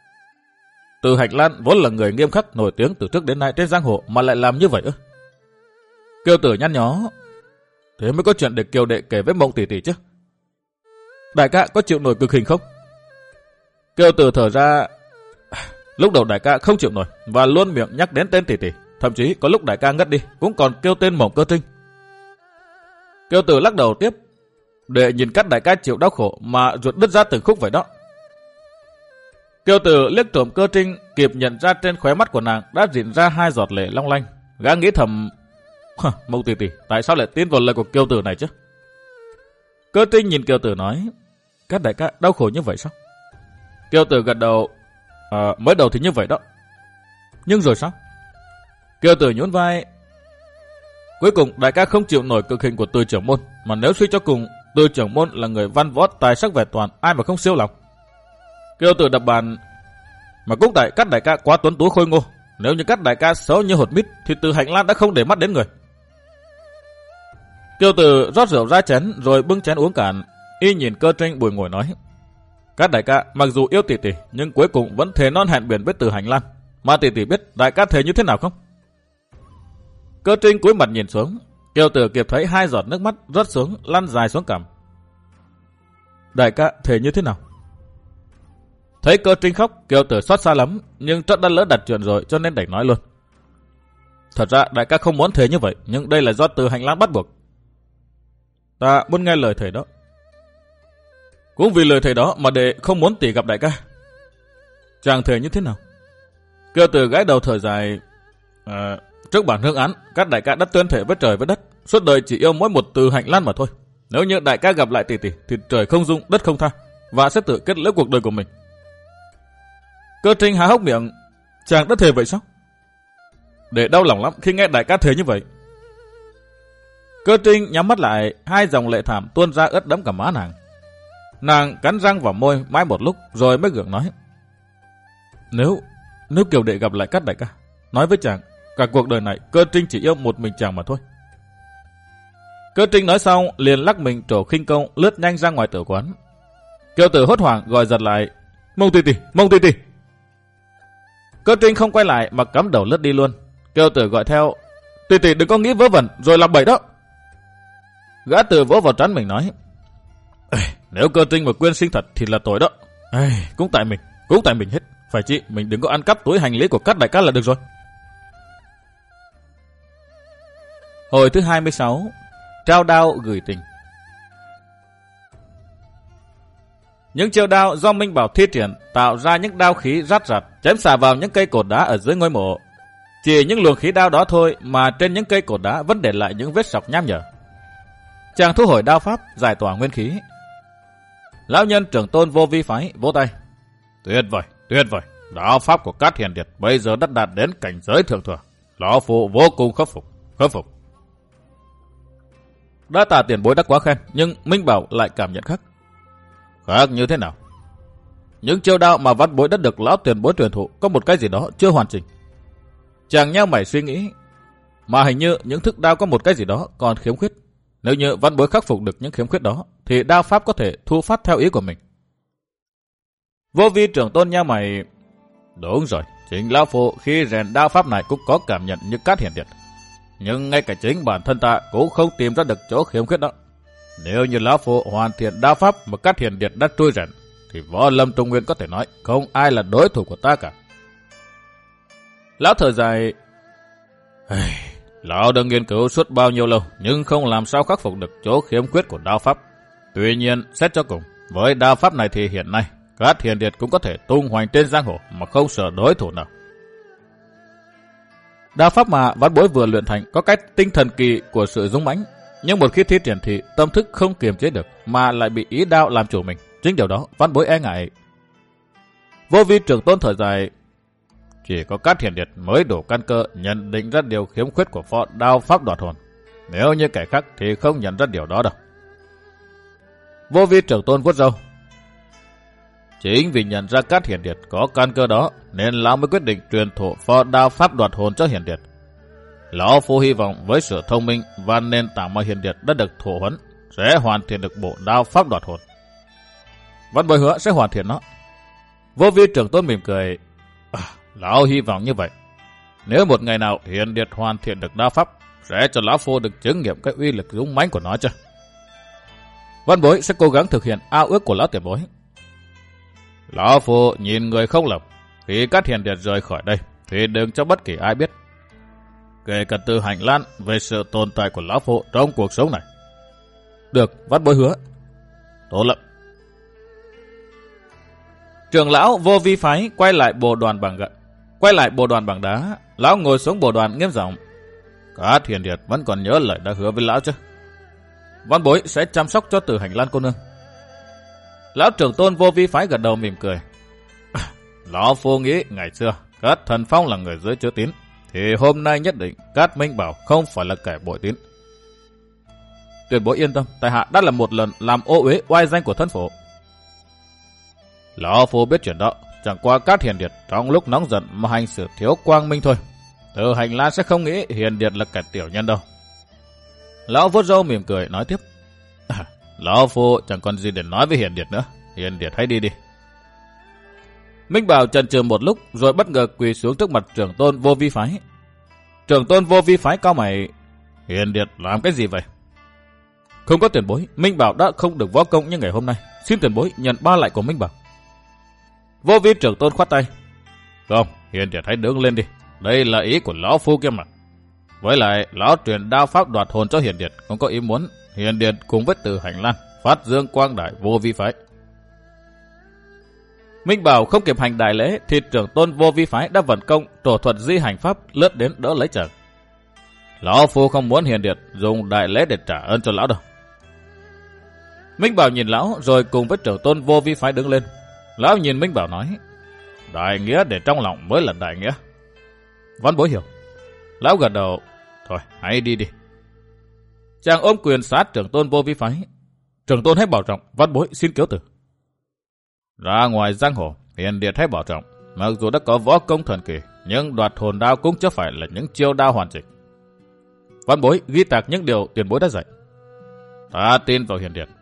Từ Hành Lan vốn là người nghiêm khắc nổi tiếng từ trước đến nay trên giang hồ mà lại làm như vậy ư? Kiều Tử nhăn nhó. Thế mới có chuyện để Kiều đệ kể với Mộng tỷ tỷ chứ. Đại ca có chịu nổi cực hình không? Kiều Tử thở ra. Lúc đầu đại ca không chịu nổi và luôn miệng nhắc đến tên tỷ tỷ, thậm chí có lúc đại ca ngất đi cũng còn kêu tên Mộng Cơ Trinh. Kiều Tử lắc đầu tiếp. Để nhìn Cát đại ca chịu đau khổ mà ruột đứt ra từng khúc vậy đó. Kiều Tử liếc trộm Cơ Trinh, kịp nhận ra trên khóe mắt của nàng đã rịn ra 2 giọt lệ long lanh. Gã nghĩ thầm. Mộng tỷ tỷ tại sao lại tin vào lời của Kiều Tử này chứ? Cơ Trinh nhìn Kiều Tử nói. Cát đại ca đau khổ như vậy sao? Kiều Tử gật đầu. Mới đầu thì như vậy đó. Nhưng rồi sao? Kiều Tử nhún vai. Cuối cùng đại ca không chịu nổi cực hình của Từ trưởng môn, mà nếu suy cho cùng, Từ trưởng môn là người văn võ tài sắc vẻ toàn, ai mà không siêu lòng. Kiều Tử đập bàn. Mà cũng tại Cát đại ca quá tuấn tú khôi ngô, nếu như Cát đại ca xấu như hột mít thì Từ Hành Lan đã không để mắt đến người. Kiều Tử rót rượu ra chén rồi bưng chén uống cạn. Y nhìn Cơ Trinh bùi ngồi nói. Cát đại ca mặc dù yêu tỷ tỷ nhưng cuối cùng vẫn thề non hẹn biển với Từ Hành Lan. Mà tỷ tỷ biết đại ca thề như thế nào không? Cơ Trinh cúi mặt nhìn xuống. Kiều Tử kịp thấy 2 giọt nước mắt rớt xuống lăn dài xuống cằm. Đại ca thề như thế nào? Thấy Cơ Trinh khóc, Kiều Tử xót xa lắm, nhưng Trất đã lỡ đặt chuyện rồi cho nên đành nói luôn. Thật ra đại ca không muốn thề như vậy, nhưng đây là do Từ Hành Lan bắt buộc. Ta muốn nghe lời thầy đó. Cũng vì lời thầy đó mà đệ không muốn tỷ gặp đại ca. Chàng thề như thế nào? Cơ Tử gãi đầu thở dài. Trước bản hương án, các đại ca đã tuyên thệ với trời với đất, suốt đời chỉ yêu mỗi một Từ Hành Lan mà thôi. Nếu như đại ca gặp lại tỷ tỷ thì trời không dung, đất không tha, và sẽ tự kết liễu cuộc đời của mình. Cơ Trinh há hốc miệng. Chàng đã thề vậy sao? Để đau lòng lắm khi nghe đại ca thề như vậy. Cơ Trinh nhắm mắt lại, hai dòng lệ thảm tuôn ra ướt đẫm cả má nàng. Nàng cắn răng vào môi mãi một lúc rồi mới gượng nói. Nếu Kiều đệ gặp lại các đại ca, nói với chàng, cả cuộc đời này Cơ Trinh chỉ yêu một mình chàng mà thôi. Cơ Trinh nói xong liền lắc mình trổ khinh công lướt nhanh ra ngoài tử quán. Kiều Tử hốt hoảng gọi giật lại. Mông tỷ tỷ. Cơ Trinh không quay lại mà cắm đầu lướt đi luôn. Kiều Tử gọi theo. Tỷ tỷ đừng có nghĩ vớ vẩn rồi làm bậy đó. Gã Tử vỗ vào trán mình nói. Nếu Cơ Trinh mà quên sinh thật thì là tội đó. Cũng tại mình hết. Phải chị, mình đừng có ăn cắp túi hành lý của các đại ca là được rồi. Hồi thứ 26. Trao đao gửi tình. Những chiêu đao do Minh Bảo thi triển tạo ra những đao khí rát rạt chém xả vào những cây cột đá ở dưới ngôi mộ. Chỉ những luồng khí đao đó thôi mà trên những cây cột đá vẫn để lại những vết sọc nham nhở. Chàng thu hồi đao pháp, giải tỏa nguyên khí. Lão nhân trưởng tôn Vô Vi phái vỗ tay. Tuyệt vời. Đao pháp của Cát Hiền Điệt bây giờ đã đạt đến cảnh giới thượng thừa. Lão phu vô cùng khâm phục. Đã tả tiền bối đã quá khen, nhưng Minh Bảo lại cảm nhận khác. Khác như thế nào? Những chiêu đao mà văn bối đã được lão tiền bối truyền thụ có một cái gì đó chưa hoàn chỉnh. Chàng nheo mày suy nghĩ, mà hình như những thức đao có một cái gì đó còn khiếm khuyết. Nếu như văn bối khắc phục được những khiếm khuyết đó, thì đao pháp có thể thu phát theo ý của mình. Vô Vi trưởng tôn nheo mày. Đúng rồi, chính lão phu khi rèn đao pháp này cũng có cảm nhận như Cát Hiền Điệt. Nhưng ngay cả chính bản thân ta cũng không tìm ra được chỗ khiếm khuyết đó. Nếu như lão phu hoàn thiện đao pháp mà Cát Hiền Điệt đã trui rèn, thì Võ Lâm Trung Nguyên có thể nói không ai là đối thủ của ta cả. Lão thở dài. Lão đã nghiên cứu suốt bao nhiêu lâu, nhưng không làm sao khắc phục được chỗ khiếm khuyết của đao pháp. Tuy nhiên, xét cho cùng, với đao pháp này thì hiện nay Cát Hiền Điệt cũng có thể tung hoành trên giang hồ mà không sợ đối thủ nào. Đao pháp mà văn bối vừa luyện thành có cái tinh thần kỳ của sự dũng mãnh, nhưng một khi thi triển thì tâm thức không kiềm chế được mà lại bị ý đao làm chủ mình. Chính điều đó văn bối e ngại. Vô Vi trưởng tôn thở dài. Chỉ có Cát Hiền Điệt mới đủ căn cơ nhận định ra điều khiếm khuyết của phó đao pháp đoạt hồn. Nếu như kẻ khác thì không nhận ra điều đó đâu. Vô Vi trưởng tôn vuốt râu. Chính vì nhận ra Cát Hiền Điệt có căn cơ đó nên lão mới quyết định truyền thụ phó đao pháp đoạt hồn cho Hiền Điệt. Lão phu hy vọng với sự thông minh và nền tảng mà Hiền Điệt đã được thụ huấn sẽ hoàn thiện được bộ đao pháp đoạt hồn. Văn bối hứa sẽ hoàn thiện nó. Vô Vi trưởng tôn mỉm cười. Lão hy vọng như vậy. Nếu một ngày nào Hiền Điệt hoàn thiện được đao pháp, sẽ cho lão phu được chứng nghiệm cái uy lực dũng mãnh của nó chứ. Văn bối sẽ cố gắng thực hiện ao ước của lão tiền bối. Lão phu nhìn người không lầm. Khi Cát Hiền Điệt rời khỏi đây thì đừng cho bất kỳ ai biết, kể cả Từ Hành Lan, về sự tồn tại của lão phu trong cuộc sống này. Được, văn bối hứa. Tốt lắm. Trưởng lão Vô Vi phái quay lại bồ đoàn bằng đá. Lão ngồi xuống bồ đoàn nghiêm giọng. Cát Hiền Điệt vẫn còn nhớ lời đã hứa với lão chứ? Văn bối sẽ chăm sóc cho Từ Hành Lan cô nương. Lão trưởng tôn Vô Vi phái gật đầu mỉm cười. Lão phu nghĩ ngày xưa Cát Thần Phong là người dưới chứa tín, thì hôm nay nhất định Cát Minh Bảo không phải là kẻ bội tín. Tuyển bối yên tâm, tại hạ đã là một lần làm ô uế oai danh của thân phổ. Lão phu biết chuyện đó, chẳng qua Cát Hiền Điệt trong lúc nóng giận mà hành xử thiếu quang minh thôi. Từ Hành Lan sẽ không nghĩ Hiền Điệt là kẻ tiểu nhân đâu. Lão vuốt râu mỉm cười nói tiếp. Lão phu chẳng còn gì để nói với Hiền Điệt nữa. Hiền Điệt hãy đi đi. Minh Bảo chần chừ một lúc rồi bất ngờ quỳ xuống trước mặt trưởng tôn Vô Vi phái. Trưởng tôn Vô Vi phái cau mày. Hiền Điệt làm cái gì vậy? Không có tiền bối, Minh Bảo đã không được võ công như ngày hôm nay. Xin tiền bối nhận ba lại của Minh Bảo. Vô Vi trưởng tôn khoát tay. Không, Hiền Điệt hãy đứng lên đi. Đây là ý của lão phu kia mà. Với lại lão truyền đao pháp đoạt hồn cho Hiền Điệt cũng có ý muốn Hiền Điệt cùng với Từ Hành Lan phát dương quang đại Vô Vi phái. Minh Bảo không kịp hành đại lễ thì trưởng tôn Vô Vi phái đã vận công trổ thuật di hành pháp lướt đến đỡ lấy chàng. Lão phu không muốn hiền điện dùng đại lễ để trả ơn cho lão đâu. Minh Bảo nhìn lão rồi cùng với trưởng tôn Vô Vi phái đứng lên. Lão nhìn Minh Bảo nói, đại nghĩa để trong lòng mới là đại nghĩa. Văn Bối hiểu. Lão gật đầu, thôi hãy đi đi. Chàng ôm quyền sát trưởng tôn Vô Vi phái. Trưởng tôn hãy bảo trọng, Văn Bối xin cáo từ. Ra ngoài giang hồ, hiền điện hãy bảo trọng. Mặc dù đã có võ công thần kỳ, nhưng đoạt hồn đao cũng chưa phải là những chiêu đao hoàn chỉnh. Văn Bối ghi tạc những điều tiền bối đã dạy. Ta tin vào hiền điện.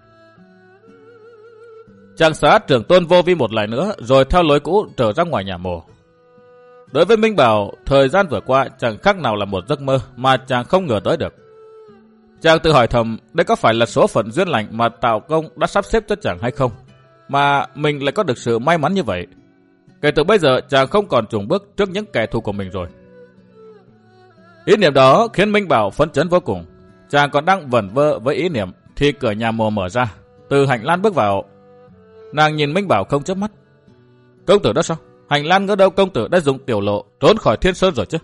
Chàng sát trưởng tôn Vô Vi một lại nữa, rồi theo lối cũ trở ra ngoài nhà mồ. Đối với Minh Bảo, thời gian vừa qua chẳng khác nào là một giấc mơ mà chàng không ngờ tới được. Chàng tự hỏi thầm, đây có phải là số phận duyên lành mà Tào Công đã sắp xếp cho chàng hay không? Mà mình lại có được sự may mắn như vậy. Kể từ bây giờ chàng không còn chùn bước trước những kẻ thù của mình rồi. Ý niệm đó khiến Minh Bảo phấn chấn vô cùng. Chàng còn đang vẩn vơ với ý niệm thì cửa nhà mồ mở ra. Từ Hạnh Lan bước vào. Nàng nhìn Minh Bảo không chớp mắt. Công tử đó sao? Hạnh Lan ngỡ đâu công tử đã dùng tiểu lộ trốn khỏi Thiên Sơn rồi chứ?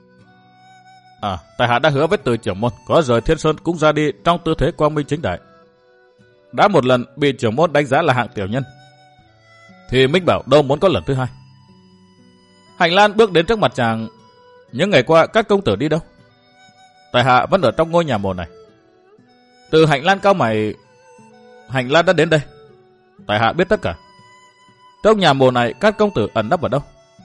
Tại hạ đã hứa với Từ trưởng môn có rời Thiên Sơn cũng ra đi trong tư thế quang minh chính đại. Đã một lần bị trưởng môn đánh giá là hạng tiểu nhân, thì Minh Bảo đâu muốn có lần thứ hai. Hạnh Lan bước đến trước mặt chàng. Những ngày qua các công tử đi đâu? Tại hạ vẫn ở trong ngôi nhà mồ này. Từ Hạnh Lan cau mày. Hạnh Lan đã đến đây. Tại hạ biết tất cả. Trong nhà mồ này các công tử ẩn nấp ở đâu?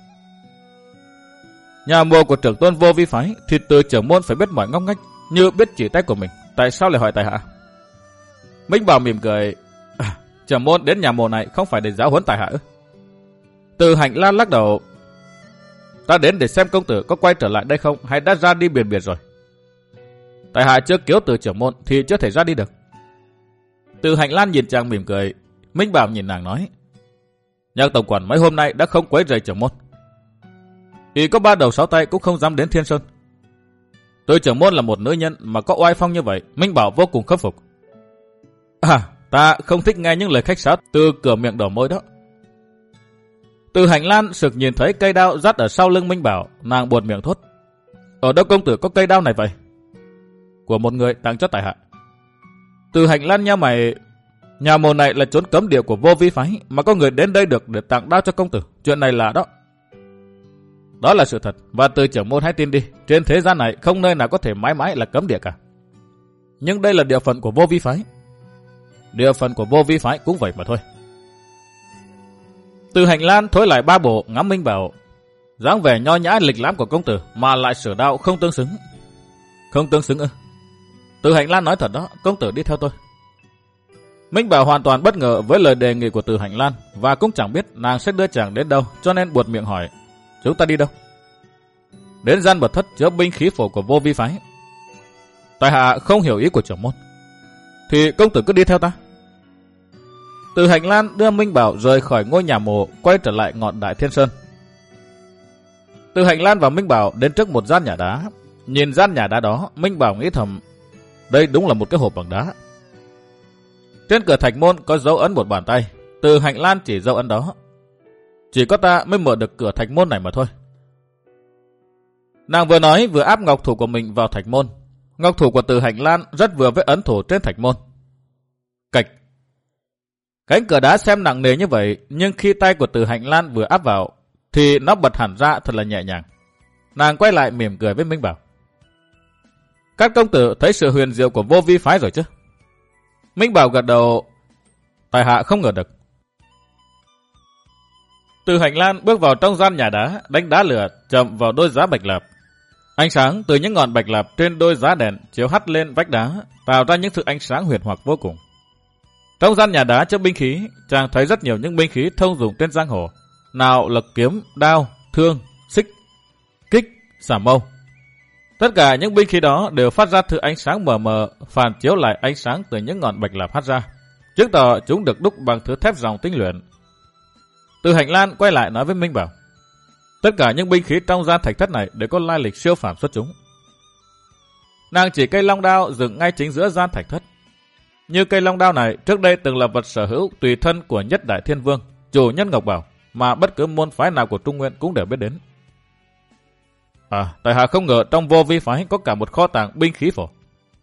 Nhà mồ của trưởng tôn Vô Vi phái thì Từ trưởng môn phải biết mọi ngóc ngách như biết chỉ tay của mình. Tại sao lại hỏi tại hạ? Minh Bảo mỉm cười. Trưởng môn đến nhà mồ này không phải để giáo huấn tại hạ ư? Từ Hạnh Lan lắc đầu. Ta đến để xem công tử có quay trở lại đây không hay đã ra đi biển biệt rồi. Tại hạ chưa cứu Từ trưởng môn thì chưa thể ra đi được. Từ Hạnh Lan nhìn chàng mỉm cười. Minh Bảo nhìn nàng nói, Nhạc tổng quản mấy hôm nay đã không quấy rầy trưởng môn. Thì có 3 đầu 6 tay cũng không dám đến Thiên Sơn. Từ trưởng môn là một nữ nhân mà có oai phong như vậy, Minh Bảo vô cùng khâm phục. Ta không thích nghe những lời khách sáo từ cửa miệng đỏ môi đó. Từ Hạnh Lan sực nhìn thấy cây đao dắt ở sau lưng Minh Bảo, nàng buột miệng thốt, ở đâu công tử có cây đao này vậy? Của một người tặng cho tại hạ. Từ Hạnh Lan nheo mày. Nhà mồ này là chốn cấm địa của Vô Vi phái, mà có người đến đây được để tặng đao cho công tử. Chuyện này là đó. Đó là sự thật, và Từ trưởng môn hãy tin đi, trên thế gian này không nơi nào có thể mãi mãi là cấm địa cả. Nhưng đây là địa phận của Vô Vi phái. Địa phận của Vô Vi phái cũng vậy mà thôi. Từ Hạnh Lan thối lại 3 bộ ngắm Minh Bảo. Dáng vẻ nho nhã lịch lãm của công tử mà lại sửa đao không tương xứng. Không tương xứng ư? Từ Hạnh Lan nói thật đó, công tử đi theo tôi. Minh Bảo hoàn toàn bất ngờ với lời đề nghị của Từ Hạnh Lan và cũng chẳng biết nàng sẽ đưa chàng đến đâu, cho nên buột miệng hỏi, chúng ta đi đâu? Đến gian mật thất chứa binh khí phổ của Vô Vi phái. Tại hạ không hiểu ý của trưởng môn. Thì công tử cứ đi theo ta. Từ Hạnh Lan đưa Minh Bảo rời khỏi ngôi nhà mồ, quay trở lại ngọn Đại Thiên Sơn. Từ Hạnh Lan và Minh Bảo đến trước một gian nhà đá. Nhìn gian nhà đá đó, Minh Bảo nghĩ thầm, đây đúng là một cái hộp bằng đá. Trên cửa thạch môn có dấu ấn một bàn tay. Từ Hạnh Lan chỉ dấu ấn đó. Chỉ có ta mới mở được cửa thạch môn này mà thôi. Nàng vừa nói vừa áp ngọc thủ của mình vào thạch môn. Ngọc thủ của Từ Hạnh Lan rất vừa với ấn thủ trên thạch môn. Cạch. Cánh cửa đá xem nặng nề như vậy, nhưng khi tay của Từ Hạnh Lan vừa áp vào thì nó bật hẳn ra thật là nhẹ nhàng. Nàng quay lại mỉm cười với Minh Bảo. Các công tử thấy sự huyền diệu của Vô Vi phái rồi chứ? Minh Bảo gật đầu. Tại hạ không ngờ được. Từ Hạnh Lan bước vào trong gian nhà đá, đánh đá lửa chậm vào đôi giá bạch lạp. Ánh sáng từ những ngọn bạch lạp trên đôi giá đèn chiếu hắt lên vách đá, tạo ra những thứ ánh sáng huyền hoặc vô cùng. Trong gian nhà đá chứa binh khí, chàng thấy rất nhiều những binh khí thông dụng trên giang hồ. Nào là kiếm, đao, thương, xích, kích, xả mâu. Tất cả những binh khí đó đều phát ra thứ ánh sáng mờ mờ, phản chiếu lại ánh sáng từ những ngọn bạch lạp hắt ra, chứng tỏ chúng được đúc bằng thứ thép ròng tinh luyện. Từ Hạnh Lan quay lại nói với Minh Bảo, tất cả những binh khí trong gian thạch thất này đều có lai lịch siêu phàm xuất chúng. Nàng chỉ cây long đao dựng ngay chính giữa gian thạch thất. Như cây long đao này trước đây từng là vật sở hữu tùy thân của Nhất Đại Thiên Vương, chủ nhân Ngọc Bảo, mà bất cứ môn phái nào của Trung Nguyên cũng đều biết đến. Tại hạ không ngờ trong Vô Vi phái có cả một kho tàng binh khí phổ.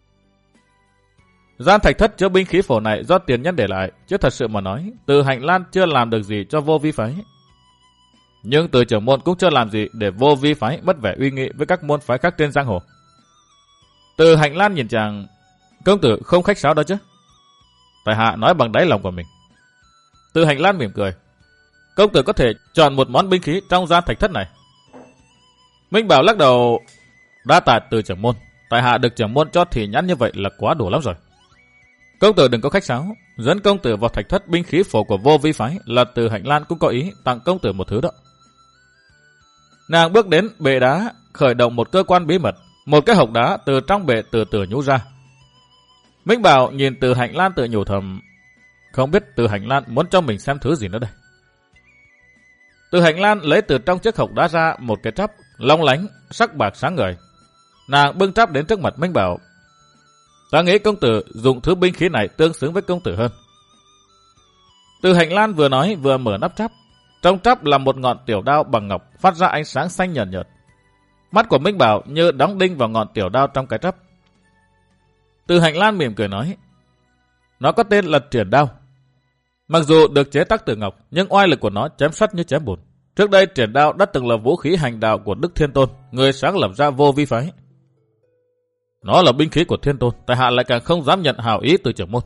Gian thạch thất chứa binh khí phổ này do tiền nhân để lại, chứ thật sự mà nói, Từ Hành Lan chưa làm được gì cho Vô Vi phái. Nhưng Từ trưởng môn cũng chưa làm gì để Vô Vi phái mất vẻ uy nghi với các môn phái khác trên giang hồ. Từ Hành Lan nhìn chàng, công tử không khách sáo đó chứ? Tại hạ nói bằng đáy lòng của mình. Từ Hành Lan mỉm cười, công tử có thể chọn một món binh khí trong gian thạch thất này. Minh Bảo lắc đầu, đa tạ Từ trưởng môn, tại hạ được trưởng môn cho thì nhãn như vậy là quá đủ lắm rồi. Công tử đừng có khách sáo, dẫn công tử vào thạch thất binh khí phổ của Vô Vi phái là Từ Hành Lan cũng có ý tặng công tử một thứ đó. Nàng bước đến bệ đá, khởi động một cơ quan bí mật, một cái hộc đá từ trong bệ từ từ nhú ra. Minh Bảo nhìn Từ Hành Lan tự nhủ thầm, không biết Từ Hành Lan muốn cho mình xem thứ gì nữa đây. Từ Hành Lan lấy từ trong chiếc hộc đá ra một cái tráp long lánh, sắc bạc sáng ngời. Nàng bưng tráp đến trước mặt Minh Bảo. Ta nghĩ công tử dùng thứ binh khí này tương xứng với công tử hơn. Từ Hành Lan vừa nói vừa mở nắp tráp. Trong tráp là một ngọn tiểu đao bằng ngọc phát ra ánh sáng xanh nhợt nhợt. Mắt của Minh Bảo như đóng đinh vào ngọn tiểu đao trong cái tráp. Từ Hành Lan mỉm cười nói, nó có tên là Triển Đao. Mặc dù được chế tác từ ngọc, nhưng oai lực của nó chém sắt như chém bùn. Trước đây Triển Đao đã từng là vũ khí hành đạo của Đức Thiên Tôn, người sáng lập ra Vô Vi phái. Nó là binh khí của Thiên Tôn, tại hạ lại càng không dám nhận hảo ý từ trưởng môn.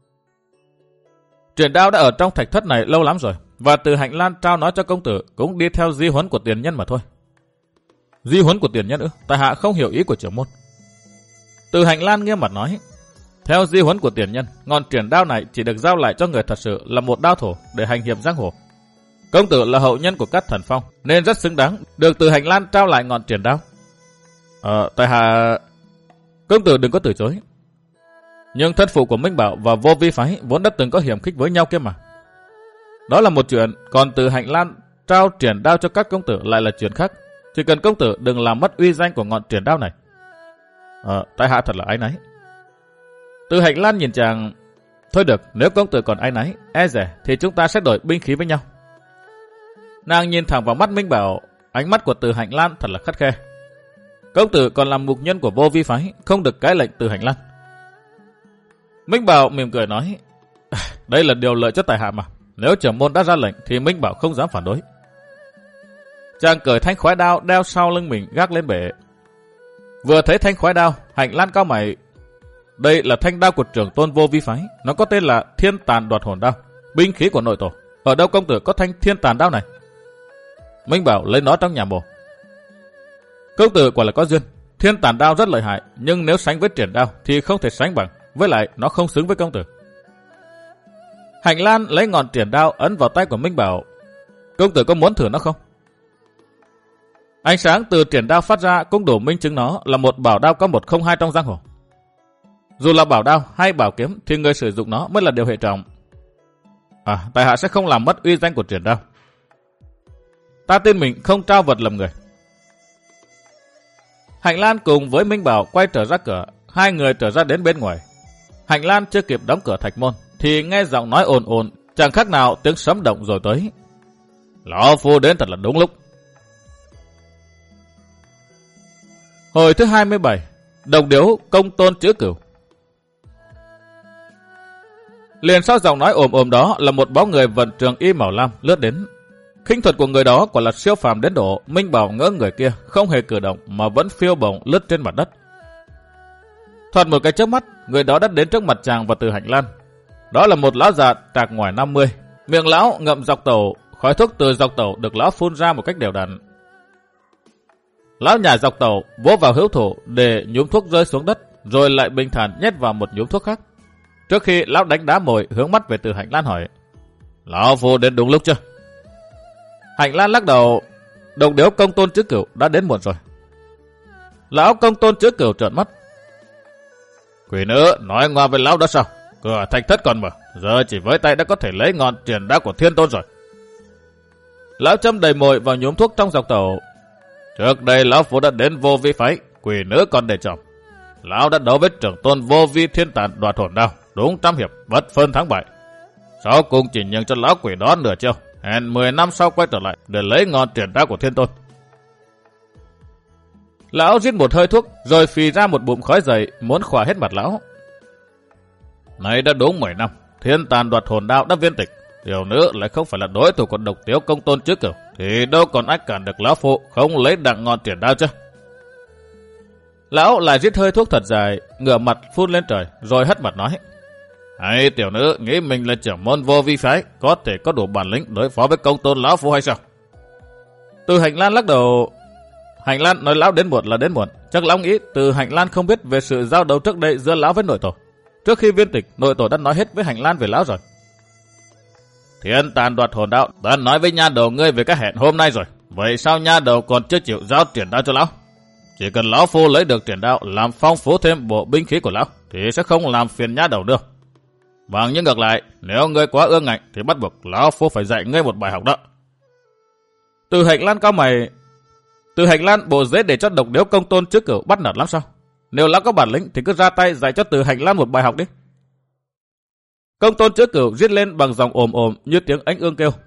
Triển Đao đã ở trong thạch thất này lâu lắm rồi, và Từ Hành Lan trao nó cho công tử cũng đi theo di huấn của tiền nhân mà thôi. Di huấn của tiền nhân ư? Tại hạ không hiểu ý của trưởng môn. Từ Hành Lan nghiêm mặt nói, theo di huấn của tiền nhân, ngọn Triển Đao này chỉ được giao lại cho người thật sự là một đao thổ để hành hiệp giang hồ. Công tử là hậu nhân của các thần phong, nên rất xứng đáng được Từ Hành Lan trao lại ngọn Triển Đao. Tại hạ... Công tử đừng có từ chối. Nhưng thân phụ của Minh Bảo và Vô Vi phái vốn đã từng có hiểm khích với nhau kia mà. Đó là một chuyện, còn Từ Hành Lan trao Triển Đao cho các công tử lại là chuyện khác. Chỉ cần công tử đừng làm mất uy danh của ngọn Triển Đao này. Tại hạ thật là áy náy. Từ Hành Lan nhìn chàng, thôi được, nếu công tử còn áy náy, e dè thì chúng ta sẽ đổi binh khí với nhau. Nàng nhìn thẳng vào mắt Minh Bảo, ánh mắt của Từ Hành Lan thật là khắt khe. Công tử còn làm mục nhân của Vô Vi phái, không được cãi lệnh Từ Hành Lan. Minh Bảo mỉm cười nói, đây là điều lợi cho tại hạ mà. Nếu trưởng môn đã ra lệnh thì Minh Bảo không dám phản đối. Chàng cởi thanh khoái đao đeo sau lưng mình gác lên bệ. Vừa thấy thanh khoái đao, Hành Lan cau mày. Đây là thanh đao của trưởng tôn Vô Vi phái, nó có tên là Thiên Tàn Đoạt Hồn Đao, binh khí của nội tổ. Ở đâu công tử có thanh Thiên Tàn đao này? Minh Bảo lấy nó trong nhà mồ. Công tử quả là có duyên. Thiên Tàn đao rất lợi hại, nhưng nếu sánh với Triển Đao thì không thể sánh bằng, với lại nó không xứng với công tử. Hành Lan lấy ngọn Triển Đao ấn vào tay của Minh Bảo. Công tử có muốn thử nó không? Ánh sáng từ Triển Đao phát ra cũng đủ minh chứng nó là một bảo đao có 102 trong giang hồ. Dù là bảo đao hay bảo kiếm thì người sử dụng nó mới là điều hệ trọng. Tại hạ sẽ không làm mất uy danh của Triển Đao. Ta tin mình không trao vật lầm người. Hành Lan cùng với Minh Bảo quay trở ra cửa, hai người trở ra đến bên ngoài. Hành Lan chưa kịp đóng cửa thạch môn thì nghe giọng nói ồn ồn, chẳng khác nào tiếng sấm động rồi tới. Lão phu đến thật là đúng lúc. Hồi thứ 27, Đồng Điếu công tôn chữ cửu. Liền sau giọng nói ồm ồm đó là một bóng người vận trường y màu lam lướt đến. Khinh thuật của người đó quả là siêu phàm đến độ Minh Bảo ngỡ người kia không hề cử động mà vẫn phiêu bổng lướt trên mặt đất. Thoạt một cái chớp mắt, người đó đã đến trước mặt chàng và Từ Hành Lan. Đó là một lão già trạc ngoài 50, miệng lão ngậm dọc tẩu, khói thuốc từ dọc tẩu được lão phun ra một cách đều đặn. Lão nhả dọc tẩu vỗ vào hữu thủ để nhúm thuốc rơi xuống đất, rồi lại bình thản nhét vào một nhúm thuốc khác. Trước khi lão đánh đá mồi hướng mắt về Từ Hành Lan hỏi: Lão phu đến đúng lúc chưa? Hành Lan lắc đầu: Đồng Điếu công tôn chữ cửu đã đến muộn rồi. Lão công tôn chữ cửu trợn mắt: Quỷ nữ nói ngoa với lão đó sao? Cửa thạch thất còn mở, giờ chỉ với tay đã có thể lấy ngọn Triển Đao của Thiên Tôn rồi. Lão châm đầy mồi vào nhúm thuốc trong dọc tẩu: Trước đây lão phu đã đến Vô Vi phái, quỷ nữ còn để chồng. Lão đã đấu với trưởng tôn Vô Vi Thiên Tàn Đoạt Hồn Đao, đúng trăm hiệp, bất phân thắng bại. Sau cùng chỉ nhường cho lão quỷ đó nửa chiêu, hẹn 10 năm sau quay trở lại để lấy ngọn triển đao của Thiên Tôn. Lão rít một hơi thuốc, rồi phì ra một bụng khói dày, muốn khỏa hết mặt lão. Nay đã đúng 10 năm, Thiên Tàn Đoạt Hồn Đao đã viên tịch. Tiểu nữ lại không phải là đối thủ của Độc Tiếu Công Tôn trước cửu, thì đâu còn ai cản được lão phụ không lấy đặng ngọn triển đao chứ. Lão lại rít hơi thuốc thật dài, ngửa mặt phun lên trời, rồi hất mặt nói: hay tiểu nữ nghĩ mình là trưởng môn vô vi phái, có thể có đủ bản lĩnh đối phó với Công Tôn lão phụ hay sao? Từ Hành Lan lắc đầu. Hành Lan nói lão đến muộn là đến muộn, chắc lão nghĩ Từ Hành Lan không biết về sự giao đấu trước đây giữa lão với nội tổ. Trước khi viên tịch, nội tổ đã nói hết với Hành Lan về lão rồi. Thiên Tàn Đoạt Hồn Đao đã nói với nha đầu ngươi về cái hẹn hôm nay rồi, vậy sao nha đầu còn chưa chịu giao triển đao cho lão? Chỉ cần lão phu lấy được triển đao làm phong phú thêm bộ binh khí của lão, thì sẽ không làm phiền nha đầu nữa. Bằng nhưng ngược lại, nếu ngươi quá ương ngạnh thì bắt buộc lão phu phải dạy ngươi một bài học đó. Từ Hành Lan cao mày. Từ Hành Lan bộ dễ để cho Độc Điếu Công Tôn trước cửu bắt nạt lắm sao? Nếu lão có bản lĩnh thì cứ ra tay dạy cho Từ Hành Lan một bài học đi. Công Tôn trước cửu rít lên bằng giọng ồm ồm như tiếng ánh ương kêu.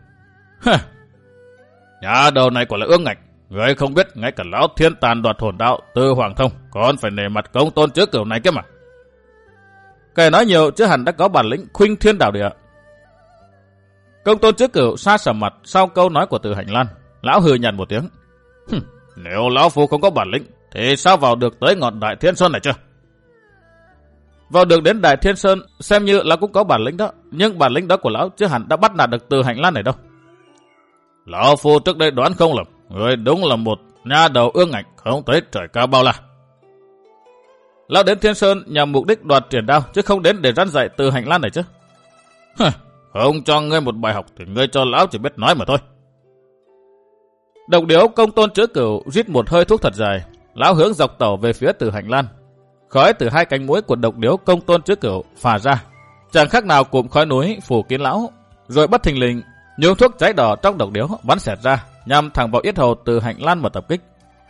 Nhà đầu này quả là ương ngạnh. Ngươi không biết ngay cả lão Thiên Tàn Đoạt Hồn Đao Từ Hoàng Thông còn phải nể mặt Công Tôn trước cửu này kia mà. Kẻ nói nhiều chứ hẳn đã có bản lĩnh khuynh thiên đảo địa. Công Tôn trước cửu sa sầm mặt sau câu nói của Từ Hành Lan. Lão hừ nhạt một tiếng. Nếu lão phu không có bản lĩnh thì sao vào được tới ngọn Đại Thiên Sơn này chưa? Vào được đến Đại Thiên Sơn xem như lão cũng có bản lĩnh đó, nhưng bản lĩnh đó của lão chứ hẳn đã bắt nạt được Từ Hành Lan này đâu. Lão phu trước đây đoán không lầm, người đúng là một nha đầu ương ngạnh không thấy trời cao bao la. Lão đến Thiên Sơn nhằm mục đích đoạt triển đao chứ không đến để răn dạy Từ Hành Lan này chứ. Không cho ngươi một bài học thì ngươi cho lão chỉ biết nói mà thôi. Độc Điếu Công Tôn chữa cửu rít một hơi thuốc thật dài, lão hướng dọc tàu về phía Từ Hành Lan. Khói từ hai cánh mũi của Độc Điếu Công Tôn chữa cửu phả ra, chẳng khác nào cụm khói núi phủ kín lão, rồi bất thình lình nhúng thuốc cháy đỏ trong độc điếu bắn xẹt ra, nhằm thẳng vào yết hầu Từ Hành Lan mà tập kích.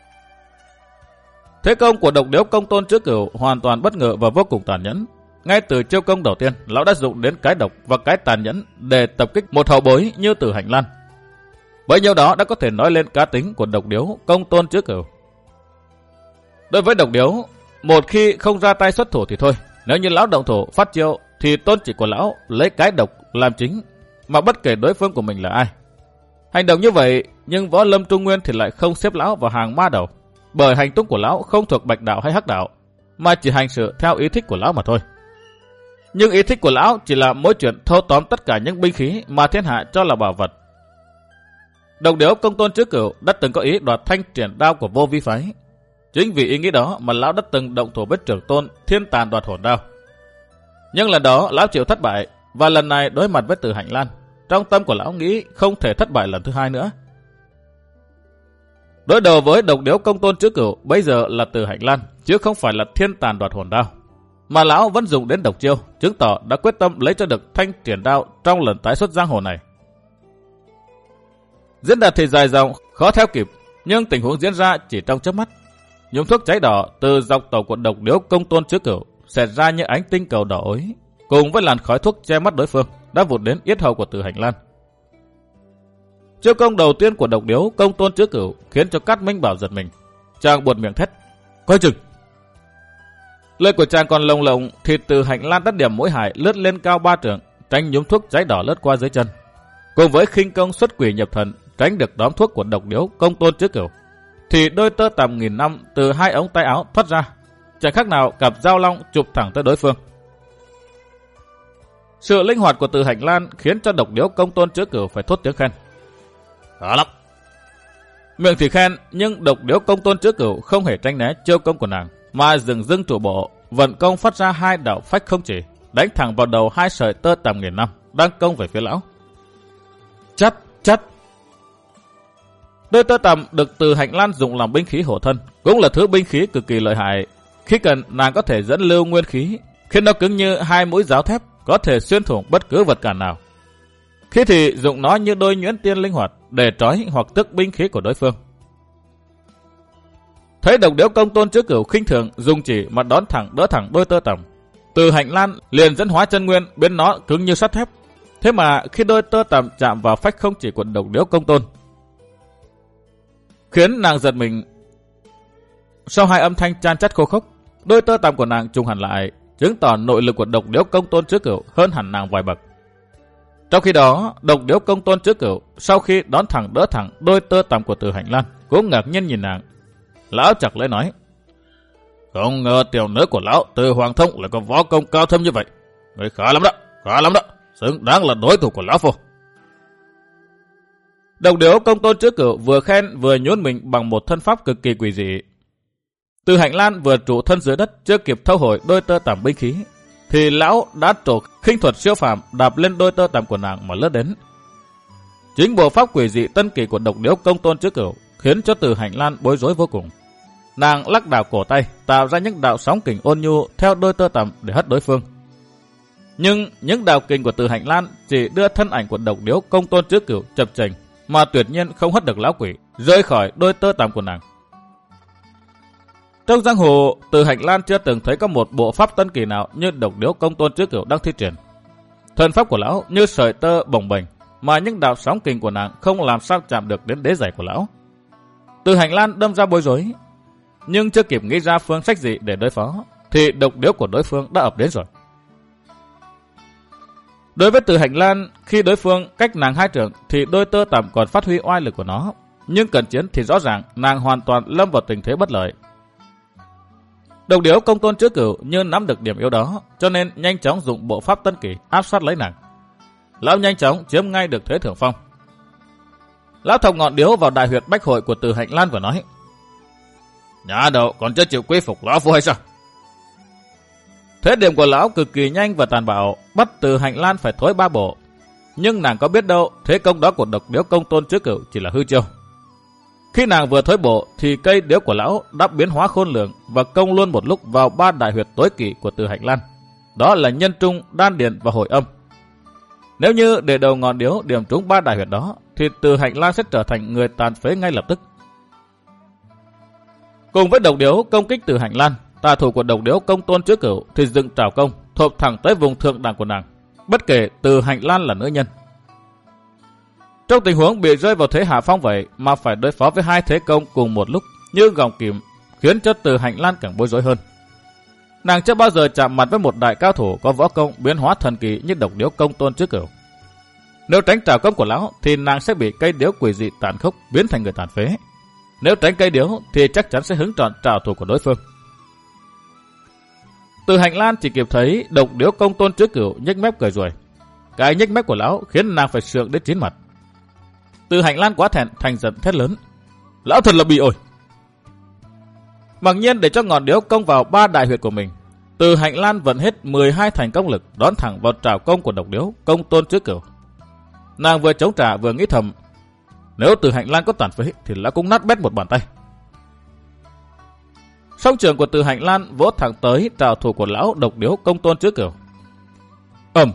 Thế công của Độc Điếu Công Tôn chữa cửu hoàn toàn bất ngờ và vô cùng tàn nhẫn. Ngay từ chiêu công đầu tiên, lão đã dụng đến cái độc và cái tàn nhẫn để tập kích một hậu bối như Từ Hành Lan. Bấy nhiêu đó đã có thể nói lên cá tính của Độc Điếu Công Tôn chữa cửu. Đối với Độc Điếu, một khi không ra tay xuất thủ thì thôi, nếu như lão động thủ phát chiêu thì tôn chỉ của lão lấy cái độc làm chính, mà bất kể đối phương của mình là ai. Hành động như vậy, nhưng Võ Lâm Trung Nguyên thì lại không xếp lão vào hàng ma đầu, bởi hành tung của lão không thuộc Bạch đạo hay Hắc đạo, mà chỉ hành sự theo ý thích của lão mà thôi. Nhưng ý thích của lão chỉ là mỗi chuyện thâu tóm tất cả những binh khí mà thiên hạ cho là bảo vật. Độc Điếu Công Tôn chữa cửu đã từng có ý đoạt thanh triển đao của Vô Vi phái. Chính vì ý nghĩ đó mà lão đã từng động thủ với trưởng tôn Thiên Tàn Đoạt Hồn Đao. Nhưng lần đó lão chịu thất bại, và lần này đối mặt với Từ Hành Lan, trong tâm của lão nghĩ không thể thất bại lần thứ hai nữa. Đối đầu với Độc Điếu Công Tôn chữa cửu bây giờ là Từ Hành Lan, chứ không phải là Thiên Tàn Đoạt Hồn Đao, mà lão vẫn dùng đến độc chiêu, chứng tỏ đã quyết tâm lấy cho được thanh triển đao trong lần tái xuất giang hồ này. Diễn đạt thì dài dòng, khó theo kịp, nhưng tình huống diễn ra chỉ trong chớp mắt. Nhúng thuốc cháy đỏ từ dọc tàu của Độc Điếu Công Tôn chữa cửu xẹt ra như ánh tinh cầu đỏ ối, cùng với làn khói thuốc che mắt đối phương đã vụt đến yết hầu của Từ Hành Lan. Chiêu công đầu tiên của Độc Điếu Công Tôn chữa cửu khiến cho Cát Minh Bảo giật mình. Chàng buột miệng thét: coi chừng! Lời của chàng còn lồng lộng thì Từ Hành Lan đắt điểm mũi hải lướt lên cao 3 trượng, tránh nhúng thuốc cháy đỏ lướt qua dưới chân, cùng với khinh công xuất quỷ nhập thần tránh được đóm thuốc của Độc Điếu Công Tôn chữa cửu, thì đôi tơ tằm nghìn năm từ hai ống tay áo thoát ra, chẳng khác nào cặp dao long chụp thẳng tới đối phương. Sự linh hoạt của Từ Hành Lan khiến cho Độc Điếu Công Tôn chữa cửu phải thốt tiếng khen: khá lắm! Miệng thì khen, nhưng Độc Điếu Công Tôn chữa cửu không hề tránh né chiêu công của nàng, mà dừng dưng chủ bộ, vận công phát ra hai đạo phách không chỉ, đánh thẳng vào đầu hai sợi tơ tằm nghìn năm đang công về phía lão. Chắt chắt! Đôi tơ tằm được Từ Hành Lan dùng làm binh khí hộ thân, cũng là thứ binh khí cực kỳ lợi hại. Khi cần, nàng có thể dẫn lưu nguyên khí, khiến nó cứng như hai mũi giáo thép, có thể xuyên thủng bất cứ vật cản nào. Khi thì dùng nó như đôi nhuyễn tiên linh hoạt để trói hoặc tước binh khí của đối phương. Thấy Độc Điếu Công Tôn chữa cửu khinh thường dùng chỉ mà đỡ thẳng đôi tơ tằm, Từ Hành Lan liền dẫn hóa chân nguyên biến nó cứng như sắt thép, Thế mà khi đôi tơ tằm chạm vào phách không chỉ của Độc Điếu Công Tôn, khiến nàng giật mình. Sau hai âm thanh chan chát khô khốc, đôi tơ tằm của nàng trùng hẳn lại, chứng tỏ nội lực của Độc Điếu Công Tôn Chứ Cửu hơn hẳn nàng vài bậc. Trong khi đó, Độc Điếu Công Tôn Chứ Cửu sau khi đón thẳng đỡ thẳng đôi tơ tằm của Từ Hành Lan, cũng ngạc nhiên nhìn nàng. Lão chặt lấy nói: "Không ngờ tiểu nữ của lão Từ Hoàng Thông lại có võ công cao thâm như vậy. Người khá lắm đó, khá lắm đó, xứng đáng là đối thủ của lão phu." Độc Điếu Công Tôn Chứ Cửu vừa khen vừa nhún mình bằng một thân pháp cực kỳ quỷ dị. Từ Hành Lan vừa trụ thân dưới đất, chưa kịp thâu hồi đôi tơ tằm binh khí, thì lão đã trổ khinh thuật siêu phàm đạp lên đôi tơ tằm của nàng mà lướt đến. Chính bộ pháp quỷ dị tân kỳ của Độc Điếu Công Tôn Chứ Cửu khiến cho Từ Hành Lan bối rối vô cùng. Nàng lắc đảo cổ tay, tạo ra những đạo sóng kình ôn nhu theo đôi tơ tằm để hất đối phương. Nhưng những đạo kình của Từ Hành Lan chỉ đưa thân ảnh của Độc Điếu Công Tôn Chứ Cửu chập chềnh, mà tuyệt nhiên không hất được lão quỷ rơi khỏi đôi tơ tằm của nàng. Trong giang hồ, Từ Hành Lan chưa từng thấy có một bộ pháp tân kỳ nào như Độc Điếu Công Tôn Chứ Cửu đang thi triển. Thần pháp của lão như sợi tơ bồng bềnh, mà những đạo sóng kình của nàng không làm sao chạm được đến đế giày của lão. Từ Hành Lan đâm ra bối rối, nhưng chưa kịp nghĩ ra phương sách gì để đối phó, thì độc điếu của đối phương đã ập đến rồi. Đối với Từ Hành Lan, khi đối phương cách nàng 2 trượng thì đôi tơ tằm còn phát huy oai lực của nó, nhưng cần chiến thì rõ ràng nàng hoàn toàn lâm vào tình thế bất lợi. Độc Điếu Công Tôn Chứ Cửu như nắm được điểm yếu đó, cho nên nhanh chóng dùng bộ pháp tân kỳ áp sát lấy nàng. Lão nhanh chóng chiếm ngay được thế thượng phong. Lão thọc ngọn điếu vào đại huyệt bách hội của Từ Hành Lan và nói: "Nhã đầu còn chưa chịu quy phục lão phu hay sao?" Thế điểm của lão cực kỳ nhanh và tàn bạo, bắt Từ Hành Lan phải thối 3 bộ. Nhưng nàng có biết đâu, thế công đó của Độc Điếu Công Tôn Chứ Cửu chỉ là hư chiêu. Khi nàng vừa thối bộ thì cây điếu của lão đã biến hóa khôn lường và công luôn một lúc vào 3 đại huyệt tối kỵ của Từ Hành Lan. Đó là nhân trung, đan điền và hội âm. Nếu như để đầu ngọn điếu điểm trúng 3 đại huyệt đó, thì Từ Hành Lan sẽ trở thành người tàn phế ngay lập tức. Cùng với độc điếu công kích Từ Hành Lan, tà thủ của Độc Điếu Công Tôn Chứ Cửu thì dựng trảo công, thộp thẳng tới vùng thượng đàng của nàng, bất kể Từ Hành Lan là nữ nhân. Trong tình huống bị rơi vào thế hạ phong vậy mà phải đối phó với 2 thế công cùng một lúc như gòng kìm, khiến cho Từ Hành Lan càng bối rối hơn. Nàng chưa bao giờ chạm mặt với một đại cao thủ có võ công biến hóa thần kỳ như Độc Điếu Công Tôn Chứ Cửu. Nếu tránh trảo công của lão thì nàng sẽ bị cây điếu quỷ dị tàn khốc biến thành người tàn phế. Nếu tránh cây điếu thì chắc chắn sẽ hứng trọn trảo thủ của đối phương. Từ Hành Lan chỉ kịp thấy Độc Điếu Công Tôn Chứ Cửu nhếch mép cười ruồi. Cái nhếch mép của lão khiến nàng phải sượng đến 9 mặt. Từ Hành Lan quá thẹn thành giận thét lớn: "Lão thật là bị ổi!" Mặc nhiên để cho ngọn điếu công vào 3 đại huyệt của mình, Từ Hành Lan vận hết 12 thành công lực đón thẳng vào trảo công của Độc Điếu Công Tôn Chứ Cửu. Nàng vừa chống trả vừa nghĩ thầm: nếu Từ Hành Lan có tàn phế thì lão cũng nát bét một bàn tay. Song trường của Từ Hành Lan vỗ thẳng tới trảo thủ của lão Độc Điếu Công Tôn Chứ Cửu. Ầm!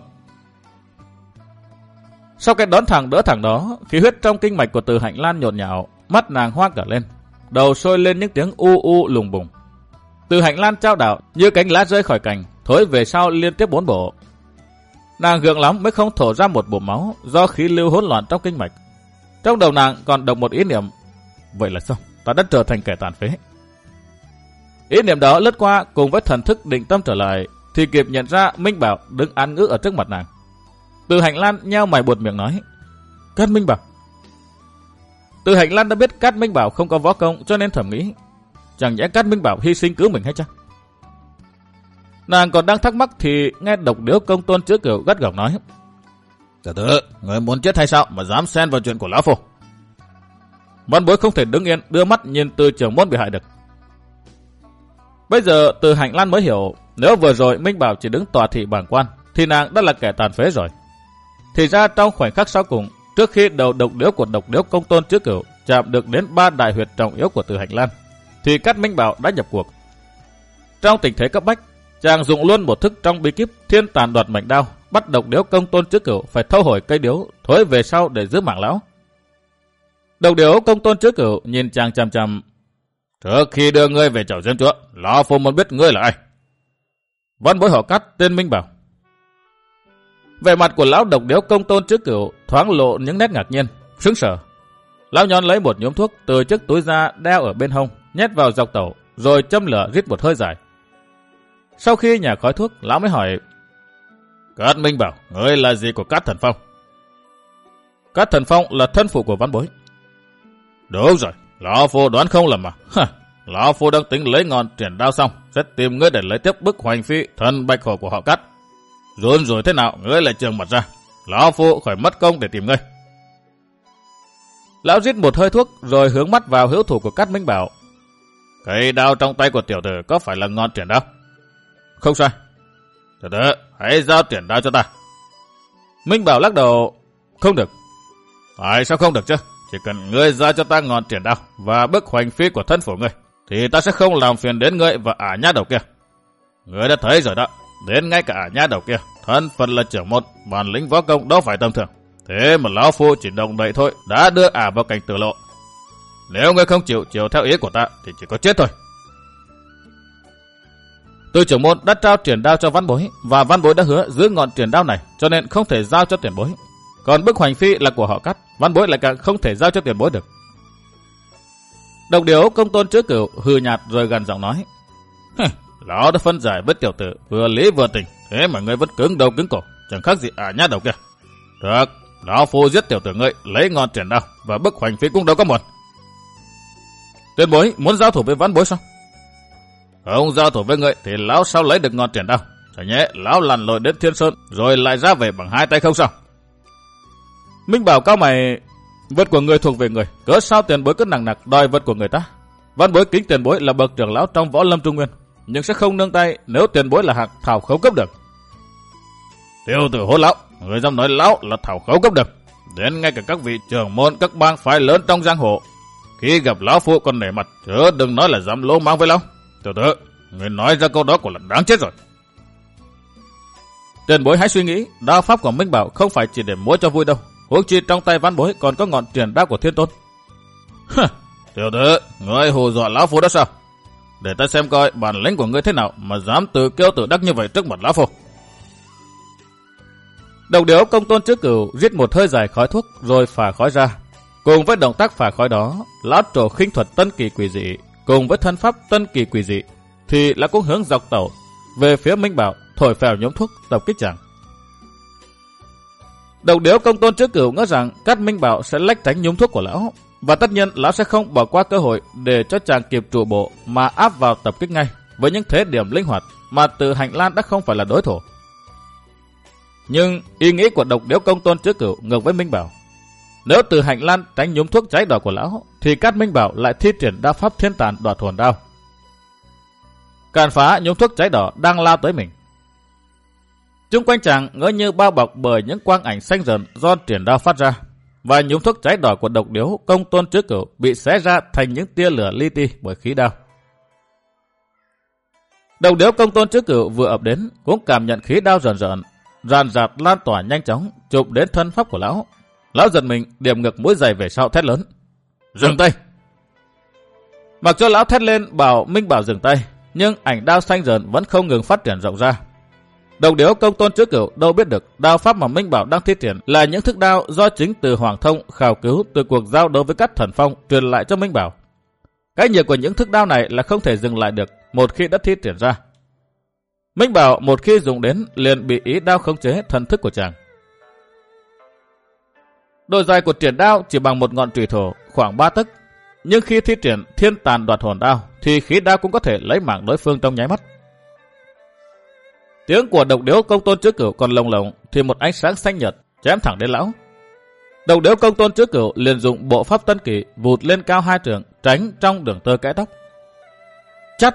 Sau cái đón thẳng đỡ thẳng đó, khí huyết trong kinh mạch của Từ Hành Lan nhộn nhạo, mắt nàng hoa cả lên, đầu sôi lên những tiếng u u lùng bùng. Từ Hành Lan trao đảo như cánh lá rơi khỏi cành, thối về sau liên tiếp 4 bộ. Nàng gượng lắm mới không thổ ra một bụng máu do khí lưu hỗn loạn trong kinh mạch. Trong đầu nàng còn động một ý niệm: vậy là sao? Ta đã trở thành kẻ tàn phế. Ý niệm đó lướt qua cùng với thần thức định tâm trở lại, thì kịp nhận ra Minh Bảo đứng án ngữ ở trước mặt nàng. Từ Hành Lan nheo mày buột miệng nói: Cát Minh Bảo. Từ Hành Lan đã biết Cát Minh Bảo không có võ công, cho nên thầm nghĩ: chẳng nhẽ Cát Minh Bảo hy sinh cứu mình hay chăng? Nàng còn đang thắc mắc thì nghe Độc Điếu Công Tôn Chứ Cửu gắt gỏng nói: Tiểu tử, người muốn chết hay sao mà dám xen vào chuyện của lão phu? Văn bối không thể đứng yên đưa mắt nhìn Từ trưởng môn bị hại được. Bây giờ Từ Hành Lan mới hiểu, nếu vừa rồi Minh Bảo chỉ đứng tòa thị bảng quan thì nàng đã là kẻ tàn phế rồi. Thì ra trong khoảnh khắc sau cùng, trước khi đầu độc điếu của Độc Điếu Công Tôn Chứ Cửu chạm được đến 3 đại huyệt trọng yếu của Từ Hành Lan, thì Cát Minh Bảo đã nhập cuộc. Trong tình thế cấp bách, chàng dùng luôn một thức trong bí kíp Thiên Tàn Đoạt Mệnh Đao, bắt Độc Điếu Công Tôn Chứ Cửu phải thâu hồi cây điếu, thối về sau để giữ mạng lão. Độc Điếu Công Tôn Chứ Cửu nhìn chàng chằm chằm: Trước khi đưa ngươi về chầu Diêm Chúa, lão phu muốn biết ngươi là ai. Văn bối họ Cát tên Minh Bảo. Vẻ mặt của lão độc điếu Công Tôn Chứ Cửu thoáng lộ những nét ngạc nhiên, sững sờ. Lão nhón lấy một nhúm thuốc từ chiếc túi da đeo ở bên hông, nhét vào dọc tẩu, rồi châm lửa rít một hơi dài. Sau khi nhả khói thuốc, lão mới hỏi: Cát Minh Bảo, ngươi là gì của Cát Thần Phong? Cát Thần Phong là thân phụ của Văn Bối. Đúng rồi, lão phu đoán không lầm mà. Lão phu đang tính lấy ngọn triển đao xong, sẽ tìm ngươi để lấy tiếp bức hoành phi thần bạch hổ của họ Cát. Run rồi thế nào, ngươi lại trợn mặt ra. Lão phu khỏi mất công để tìm ngươi. Lão rít một hơi thuốc, rồi hướng mắt vào hữu thủ của Cát Minh Bảo. Cây đao trong tay của tiểu tử có phải là ngọn triển đao? Không sai. Từ từ, hãy giao triển đao cho ta. Minh Bảo lắc đầu. Không được. Tại sao không được chứ? Chỉ cần ngươi giao cho ta ngọn triển đao và bức hoành phi của thân phủ ngươi, thì ta sẽ không làm phiền đến ngươi và ả nhát đầu kia. Ngươi đã thấy rồi đó, đến ngay cả ả nhát đầu kia, thân phận là trưởng môn, bản lĩnh võ công đâu phải tầm thường. Thế mà lão phu chỉ động đậy thôi đã đưa ả vào cảnh tử lộ. Nếu ngươi không chịu chiều theo ý của ta thì chỉ có chết thôi. Từ trưởng môn đã trao triển đao cho Văn Bối, và Văn Bối đã hứa giữ ngọn triển đao này, cho nên không thể giao cho tiền bối. Còn bức hoành phi là của họ Cát, Văn Bối lại càng không thể giao cho tiền bối được. Độc điếu Công Tôn Chứ Cửu hừ nhạt rồi gần giọng nói: Lão đã phân giải với tiểu tử vừa lý vừa tình, thế mà ngươi vẫn cứng đầu cứng cổ, chẳng khác gì ả nhát đầu kia. Được, lão phu giết tiểu tử ngươi, lấy ngọn triển đao và bức hoành phi cũng đâu có muộn. Tiền bối muốn giao thủ với Văn Bối sao? Không giao thủ với ngươi thì lão sao lấy được ngọn triển đao? Chả nhẽ lão lặn lội đến Thiên Sơn rồi lại ra về bằng hai tay không sao? Minh Bảo cao mày. Vật của người thuộc về người, cớ sao tiền bối cứ nặng nặc đòi vật của người ta? Văn Bối kính tiền bối là bậc trưởng lão trong võ lâm Trung Nguyên, nhưng sẽ không nương tay nếu tiền bối là hạng thảo khấu cấp được. Tiêu tử hỗn lão, người dám nói lão là thảo khấu cấp được? Đến ngay cả các vị trưởng môn các bang phái lớn trong giang hồ, khi gặp lão phu còn nể mặt, chứ đừng nói là dám lô mang với lão. Tiểu tử, người nói ra câu đó cũng là đáng chết rồi. Tiền bối hãy suy nghĩ, đao pháp của Minh Bảo không phải chỉ để múa cho vui đâu. Huống chi trong tay Văn Bối còn có ngọn triển đao của Thiên Tôn. Tiểu tử, ngươi hù dọa lão phu đó sao? Để ta xem coi bản lĩnh của ngươi thế nào mà dám tự kêu tự đắc như vậy trước mặt lão phu. Độc điếu Công Tôn Chứ Cửu rít một hơi dài khói thuốc rồi phả khói ra. Cùng với động tác phả khói đó, lão trổ khinh thuật tân kỳ quỷ dị, cùng với thân pháp tân kỳ quỷ dị, thì lão cũng hướng dọc tẩu về phía Minh Bảo, thổi phèo nhóm thuốc tập kích chàng. Độc điếu Công Tôn Chứ Cửu ngỡ rằng Cát Minh Bảo sẽ lách tránh nhúng thuốc của lão, và tất nhiên lão sẽ không bỏ qua cơ hội để cho chàng kịp trụ bộ mà áp vào tập kích ngay với những thế điểm linh hoạt mà từ hành lang đã không phải là đối thủ. Nhưng ý nghĩ của độc điếu Công Tôn Chứ Cửu ngược với Minh Bảo. Nếu từ hành lang tránh nhúng thuốc cháy đỏ của lão, thì Cát Minh Bảo lại thi triển đao pháp thiên tàn đoạt hồn đao, càn phá nhúng thuốc cháy đỏ đang lao tới mình. Chung quanh chàng ngỡ như bao bọc bởi những quang ảnh xanh rờn do triển đao phát ra, và nhúm thuốc cháy đỏ của độc điếu Công Tôn Chứ Cửu bị xé ra thành những tia lửa li ti bởi khí đao. Độc điếu Công Tôn Chứ Cửu vừa ập đến cũng cảm nhận khí đao rờn rợn, ràn rạt lan tỏa nhanh chóng chụp đến thân pháp của lão. Lão giật mình, điểm ngực mũi giày về sau thét lớn: Dừng tay! Mặc cho lão thét lên bảo Minh Bảo dừng tay, nhưng ảnh đao xanh rờn vẫn không ngừng phát triển rộng ra. Độc điếu Công Tôn Chứ Cửu đâu biết được đao pháp mà Minh Bảo đang thi triển là những thức đao do chính Từ Hoàng Thông khảo cứu từ cuộc giao đấu với Cát Thần Phong truyền lại cho Minh Bảo. Cái nhiệt của những thức đao này là không thể dừng lại được một khi đã thi triển ra. Minh Bảo một khi dùng đến liền bị ý đao khống chế thần thức của chàng. Độ dài của triển đao chỉ bằng một ngọn chùy thổ khoảng 3 tấc, nhưng khi thi triển thiên tàn đoạt hồn đao thì khí đao cũng có thể lấy mạng đối phương trong nháy mắt. Tiếng của độc điếu Công Tôn Chứ Cửu còn lồng lộng thì một ánh sáng xanh nhật chém thẳng đến lão. Độc điếu Công Tôn Chứ Cửu liền dùng bộ pháp tân kỳ vụt lên cao 2 trượng tránh trong đường tơ kẽ tóc. Chắt!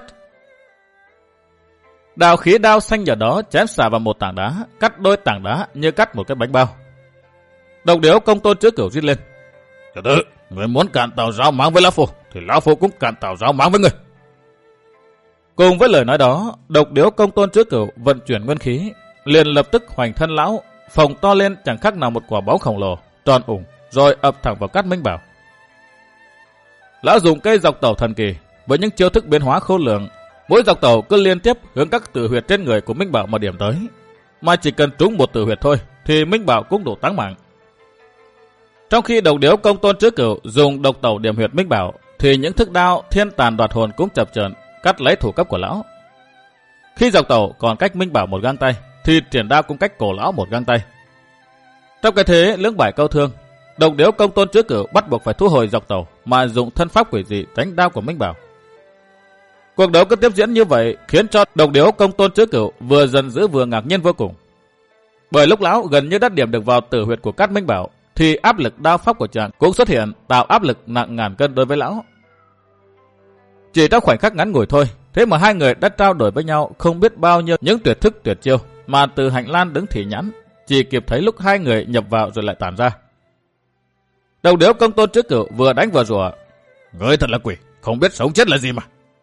Đào khí đao xanh nhật đó chém xả vào một tảng đá, cắt đôi tảng đá như cắt một cái bánh bao. Độc điếu Công Tôn Chứ Cửu rít lên: Tiểu tử, người muốn cản tàu giáo máng với lão phu thì lão phu cũng cản tàu giáo máng với người. Cùng với lời nói đó, độc điếu Công Tôn Chứ Cửu vận chuyển nguyên khí, liền lập tức hoành thân lão, phồng to lên chẳng khác nào một quả bóng khổng lồ, tròn ủng, rồi ập thẳng vào Cát Minh Bảo. Lão dùng cây dọc tẩu thần kỳ với những chiêu thức biến hóa khôn lường, mỗi dọc tẩu cứ liên tiếp hướng các tử huyệt trên người của Minh Bảo mà điểm tới, mà chỉ cần trúng một tử huyệt thôi thì Minh Bảo cũng đủ táng mạng. Trong khi Độc Điếu Công Tôn Trứ Cửu dùng độc tẩu điểm huyệt Minh Bảo, thì những thức đao thiên tàn đoạt hồn cũng chập chờn cắt lấy thủ cấp của lão. Khi dọc tẩu còn cách Minh Bảo một gang tay, thì triển đao cũng cách cổ lão một gang tay. Trong cái thế lưỡng bại câu thương, Độc Điếu Công Tôn Trứ Cửu bắt buộc phải thu hồi dọc tẩu mà dùng thân pháp quỷ dị tránh đao của Minh Bảo. Cuộc đấu cứ tiếp diễn như vậy khiến cho Độc Điếu Công Tôn Trứ Cửu vừa giận dữ vừa ngạc nhiên vô cùng. Bởi lúc lão gần như đã điểm được vào tử huyệt của Cát Minh Bảo, thì áp lực đao pháp của chàng cũng xuất hiện, tạo áp lực nặng ngàn cân đối với lão. Chỉ trong khoảnh khắc ngắn ngủi thôi, thế mà hai người đã trao đổi với nhau không biết bao nhiêu những tuyệt thức tuyệt chiêu mà Từ Hành Lan đứng thị nhãn, chỉ kịp thấy lúc hai người nhập vào rồi lại tản ra. Độc Điếu Công Tôn Trứ Cửu vừa đánh vừa rủa: "Ngươi thật là quỷ, không biết sống chết là gì mà."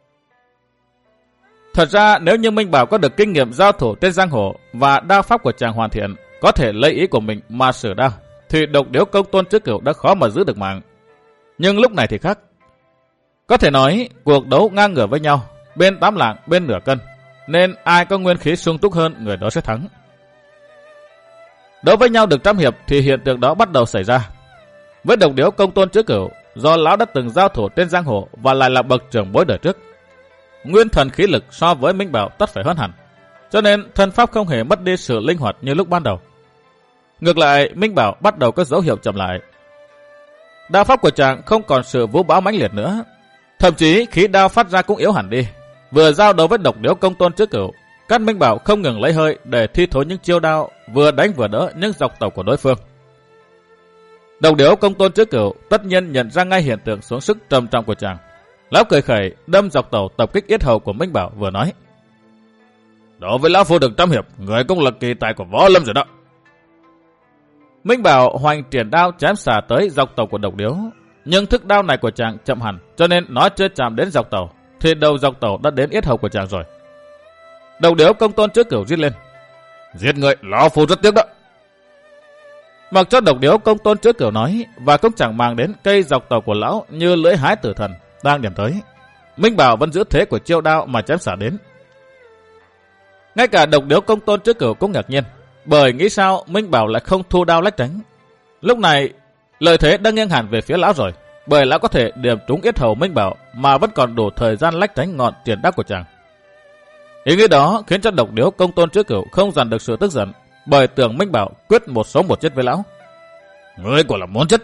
Thật ra nếu như Minh Bảo có được kinh nghiệm giao thủ trên giang hồ và đao pháp của chàng hoàn thiện, có thể lấy ý của mình mà sử đao, thì Độc Điếu Công Tôn Trứ Cửu đã khó mà giữ được mạng. Nhưng lúc này thì khác. Có thể nói cuộc đấu ngang ngửa với nhau, bên 8 lạng bên nửa cân, nên ai có nguyên khí sung túc hơn người đó sẽ thắng. Đấu với nhau được trăm hiệp thì hiện tượng đó bắt đầu xảy ra. Với Độc Điếu Công Tôn Trứ Cửu, do lão đã từng giao thủ trên giang hồ và lại là bậc trưởng bối đời trước, nguyên thần khí lực so với Minh Bảo tất phải hơn hẳn, cho nên thân pháp không hề mất đi sự linh hoạt như lúc ban đầu. Ngược lại, Minh Bảo bắt đầu có dấu hiệu chậm lại. Đao pháp của chàng không còn sự vũ bão mãnh liệt nữa, thậm chí khí đao phát ra cũng yếu hẳn đi. Vừa giao đấu với Độc Điếu Công Tôn Trứ Cửu, Cát Minh Bảo không ngừng lấy hơi để thi thố những chiêu đao, vừa đánh vừa đỡ những dọc tẩu của đối phương. Độc Điếu Công Tôn Trứ Cửu tất nhiên nhận ra ngay hiện tượng xuống sức trầm trọng của chàng. Lão cười khẩy đâm dọc tẩu tập kích yết hầu của Minh Bảo, vừa nói: "Đối với lão phu được trăm hiệp, người cũng là kỳ tài của võ lâm rồi đó." Minh Bảo hoành triển đao chém xả tới dọc tàu của Độc Điếu, nhưng thức đao này của chàng chậm hẳn, cho nên nó chưa chạm đến dọc tàu, thì đầu dọc tàu đã đến yết hầu của chàng rồi. Độc Điếu Công Tôn Trứ Cửu rít lên: "Giết người, lão phu rất tiếc đó." Mặc cho Độc Điếu Công Tôn Trứ Cửu nói, và cũng chẳng mang đến cây dọc tàu của lão như lưỡi hái tử thần đang điểm tới, Minh Bảo vẫn giữ thế của chiêu đao mà chém xả đến. Ngay cả Độc Điếu Công Tôn Trứ Cửu cũng ngạc nhiên, bởi nghĩ sao Minh Bảo lại không thu đao lách tránh. Lúc này lợi thế đang nghiêng hẳn về phía lão rồi, bởi lão có thể điểm trúng yết hầu Minh Bảo mà vẫn còn đủ thời gian lách tránh ngọn triển đao của chàng. Ý nghĩ đó khiến cho Độc Điếu Công Tôn Trứ Cửu không dằn được sự tức giận, bởi tưởng Minh Bảo quyết một sống một chết với lão. "Ngươi quả là muốn chết."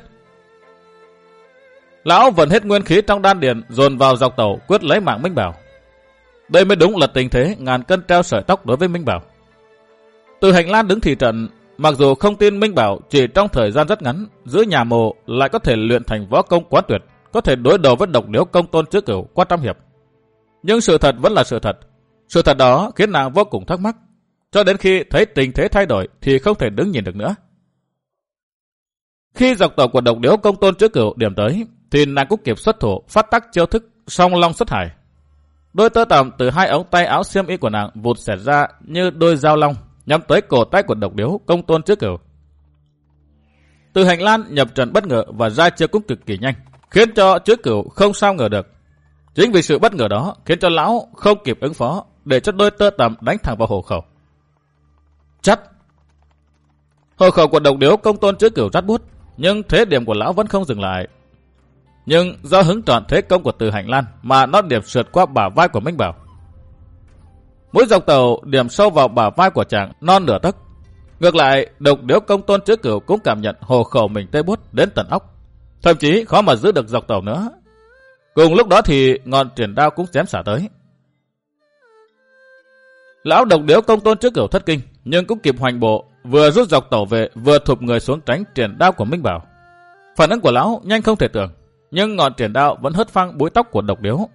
Lão vẫn hết nguyên khí trong đan điền dồn vào dọc tàu quyết lấy mạng Minh Bảo. Đây mới đúng là tình thế ngàn cân treo sợi tóc đối với Minh Bảo. Từ Hành Lan đứng thị trận, mặc dù không tin Minh Bảo chỉ trong thời gian rất ngắn giữa nhà mồ lại có thể luyện thành võ công quá tuyệt, có thể đối đầu với Độc Điếu Công Tôn Trứ Cửu qua trăm hiệp. Nhưng sự thật vẫn là sự thật. Sự thật đó khiến nàng vô cùng thắc mắc, cho đến khi thấy tình thế thay đổi thì không thể đứng nhìn được nữa. Khi dọc tàu của Độc Điếu Công Tôn Trứ Cửu điểm tới, thì nàng cũng kịp xuất thủ phát tác chiêu thức song long xuất hải. Đôi tơ tằm từ hai ống tay áo xiêm y của nàng vụt xẹt ra như đôi dao long, nhắm tới cổ tay của Độc Điếu Công Tôn Trứ Cửu. Từ Hành Lan nhập trận bất ngờ và ra chiêu cũng cực kỳ nhanh, khiến cho Trứ Cửu không sao ngờ được. Chính vì sự bất ngờ đó khiến cho lão không kịp ứng phó, để cho đôi tơ tằm đánh thẳng vào hổ khẩu. Chắt! Hổ khẩu của Độc Điếu Công Tôn Trứ Cửu rát buốt, nhưng thế điểm của lão vẫn không dừng lại. Nhưng do hứng trọn thế công của Từ Hành Lan mà nó điểm sượt qua bả vai của Minh Bảo. Mũi dọc tàu điểm sâu vào bả vai của chàng non nửa tấc. Ngược lại, Độc Điếu Công Tôn Trứ Cửu cũng cảm nhận hổ khẩu mình tê buốt đến tận óc, thậm chí khó mà giữ được dọc tàu nữa. Cùng lúc đó thì ngọn triển đao cũng chém xả tới. Lão Độc Điếu Công Tôn Trứ Cửu thất kinh, nhưng cũng kịp hoành bộ, vừa rút dọc tàu về, vừa thụp người xuống tránh triển đao của Minh Bảo. Phản ứng của lão nhanh không thể tưởng, nhưng ngọn triển đao vẫn hất phăng búi tóc của Độc Điếu.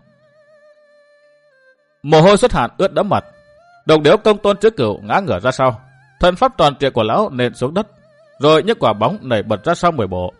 Mồ hôi xuất hàn ướt đẫm mặt. Độc Điếu Công Tôn Trứ Cửu ngã ngửa ra sau, thân pháp tròn trịa của lão nện xuống đất, rồi những quả bóng nảy bật ra sau 10 bộ.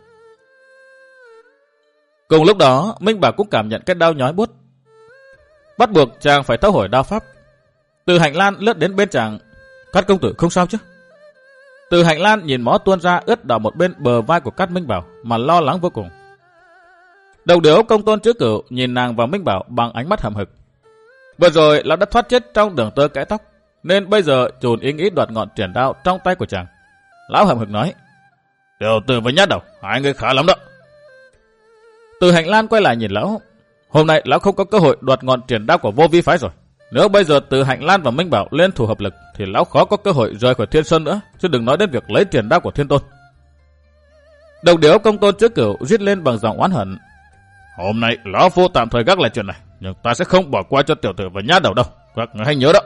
Cùng lúc đó, Minh Bảo cũng cảm nhận cái đau nhói buốt, bắt buộc chàng phải thấu hồi đao pháp. Từ Hành Lan lướt đến bên chàng: "Cát công tử không sao chứ?" Từ Hành Lan nhìn máu tuôn ra ướt đỏ một bên bờ vai của Cát Minh Bảo mà lo lắng vô cùng. Độc Điếu Công Tôn Trứ Cửu nhìn nàng và Minh Bảo bằng ánh mắt hậm hực. Vừa rồi lão đã thoát chết trong đường tơ kẽ tóc, nên bây giờ chồn ý nghĩ đoạt ngọn triển đao trong tay của chàng. Lão hậm hực nói, tiểu tử với nhát đầu, hai người khá lắm đó. Từ Hành Lan quay lại nhìn lão. Hôm nay lão không có cơ hội đoạt ngọn triển đao của Vô Vi phái rồi. Nếu bây giờ Từ Hành Lan và Minh Bảo liên thủ hợp lực thì lão khó có cơ hội rời khỏi Thiên Sơn nữa, chứ đừng nói đến việc lấy triển đao của Thiên Tôn. Độc Điếu Công Tôn Chứa Cửu rít lên bằng giọng oán hận. Hôm nay lão phu tạm thời gác lại chuyện này, nhưng ta sẽ không bỏ qua cho tiểu tử và nhát đầu đâu, các người hãy nhớ đó.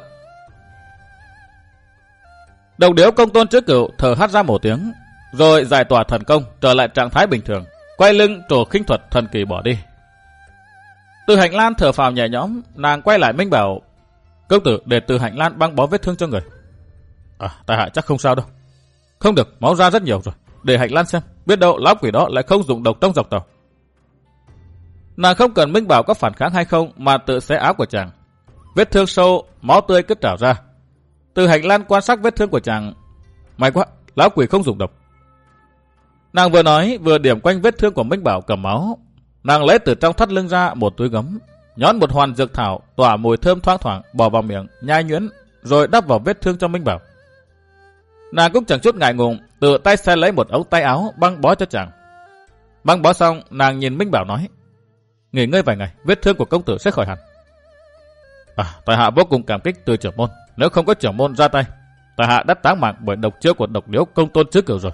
Độc Điếu Công Tôn Chứa Cửu thở hắt ra một tiếng, rồi giải tỏa thần công trở lại trạng thái bình thường, quay lưng trổ khinh thuật thần kỳ bỏ đi. Từ Hành Lan thở phào nhẹ nhõm, nàng quay lại Minh Bảo, công tử để Từ Hành Lan băng bó vết thương cho người. Tại hạ chắc không sao đâu. Không được, máu ra rất nhiều rồi, để Hành Lan xem, biết đâu lão quỷ đó lại không dùng độc trong dọc tàu. Nàng không cần Minh Bảo có phản kháng hay không mà tự xé áo của chàng. Vết thương sâu, máu tươi cứ trào ra. Từ Hành Lan quan sát vết thương của chàng. May quá, lão quỷ không dùng độc. Nàng vừa nói vừa điểm quanh vết thương của Minh Bảo cầm máu. Nàng lấy từ trong thắt lưng ra một túi gấm, nhón một hoàn dược thảo tỏa mùi thơm thoang thoảng bỏ vào miệng, nhai nhuyễn, rồi đắp vào vết thương cho Minh Bảo. Nàng cũng chẳng chút ngại ngùng, tự tay xé lấy một ống tay áo băng bó cho chàng. Băng bó xong, nàng nhìn Minh Bảo nói, nghỉ ngơi vài ngày, vết thương của công tử sẽ khỏi hẳn. Tại hạ vô cùng cảm kích Từ trưởng môn, nếu không có trưởng môn ra tay, tại hạ đã táng mạng bởi độc chiêu của Độc Điếu Công Tôn Chứa Cửu rồi.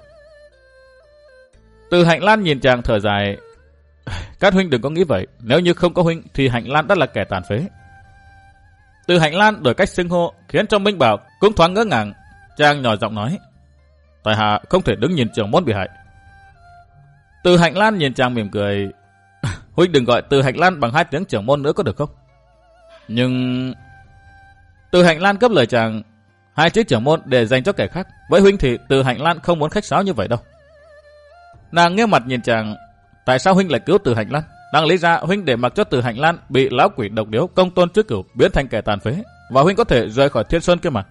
Từ Hành Lan nhìn chàng thở dài, các huynh đừng có nghĩ vậy, nếu như không có huynh thì Hành Lan đã là kẻ tàn phế. Từ Hành Lan đổi cách xưng hô khiến cho Minh Bảo cũng thoáng ngỡ ngàng. Chàng nhỏ giọng nói, tại hạ không thể đứng nhìn trưởng môn bị hại. Từ Hành Lan nhìn chàng mỉm cười, huynh đừng gọi Từ Hành Lan bằng 2 tiếng trưởng môn nữa có được không? Nhưng Từ Hành Lan cấp lời chàng, 2 chữ trưởng môn để dành cho kẻ khác, với huynh thì Từ Hành Lan không muốn khách sáo như vậy đâu. Nàng nghiêm mặt nhìn chàng, tại sao huynh lại cứu Từ Hành Lan? Đáng lý ra huynh để mặc cho Từ Hành Lan bị lão quỷ Độc Điếu Công Tôn Chứa Cửu biến thành kẻ tàn phế, và huynh có thể rời khỏi Thiên Sơn kia mà.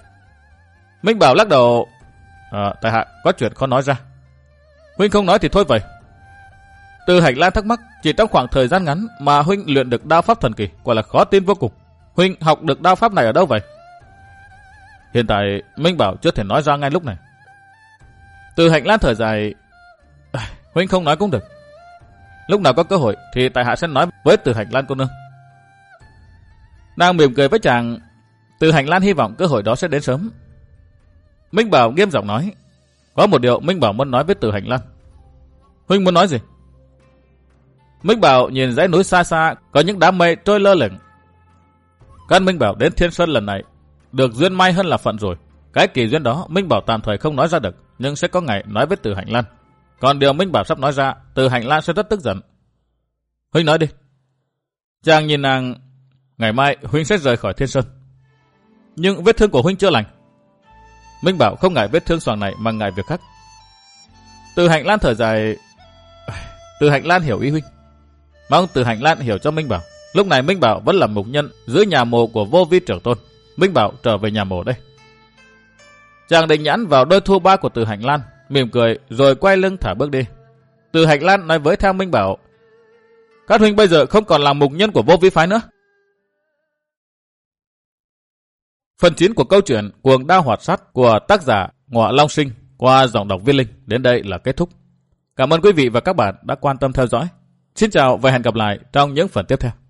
Minh Bảo lắc đầu, tại hạ có chuyện khó nói ra. Huynh không nói thì thôi vậy. Từ Hành Lan thắc mắc, chỉ trong khoảng thời gian ngắn mà huynh luyện được đao pháp thần kỳ, quả là khó tin vô cùng. Huynh học được đao pháp này ở đâu vậy? Hiện tại Minh Bảo chưa thể nói ra ngay lúc này. Từ Hành Lan thở dài, huynh không nói cũng được. Lúc nào có cơ hội thì tại hạ sẽ nói với Từ Hành Lan cô nương. Nàng mỉm cười với chàng. Từ Hành Lan hy vọng cơ hội đó sẽ đến sớm. Minh Bảo nghiêm giọng nói, có một điều Minh Bảo muốn nói với Từ Hành Lan. Huynh muốn nói gì? Minh Bảo nhìn dãy núi xa xa có những đám mây trôi lơ lửng. Các Minh Bảo đến Thiên Sơn lần này được duyên may hơn là phận rồi. Cái kỳ duyên đó Minh Bảo tạm thời không nói ra được, nhưng sẽ có ngày nói với Từ Hành Lan. Còn điều Minh Bảo sắp nói ra, Từ Hành Lan sẽ rất tức giận. Huynh nói đi. Chàng nhìn nàng, ngày mai huynh sẽ rời khỏi Thiên Sơn. Nhưng vết thương của huynh chưa lành. Minh Bảo không ngại vết thương xoàng này mà ngại việc khác. Từ Hành Lan thở dài, Từ Hành Lan hiểu ý huynh. Mong Từ Hành Lan hiểu cho Minh Bảo. Lúc này Minh Bảo vẫn là mục nhân dưới nhà mồ của Vô Vi trưởng tôn. Minh Bảo trở về nhà mồ đây. Chàng định nhãn vào đôi thu ba của Từ Hành Lan, mỉm cười rồi quay lưng thả bước đi. Từ Hành Lan nói với theo Minh Bảo, các huynh bây giờ không còn là mục nhân của Vô Vi phái nữa. Phần 9 của câu chuyện Cuồng Đao Hoạt Sát của tác giả Ngọa Long Sinh qua giọng đọc Viên Linh đến đây là kết thúc. Cảm ơn quý vị và các bạn đã quan tâm theo dõi. Xin chào và hẹn gặp lại trong những phần tiếp theo.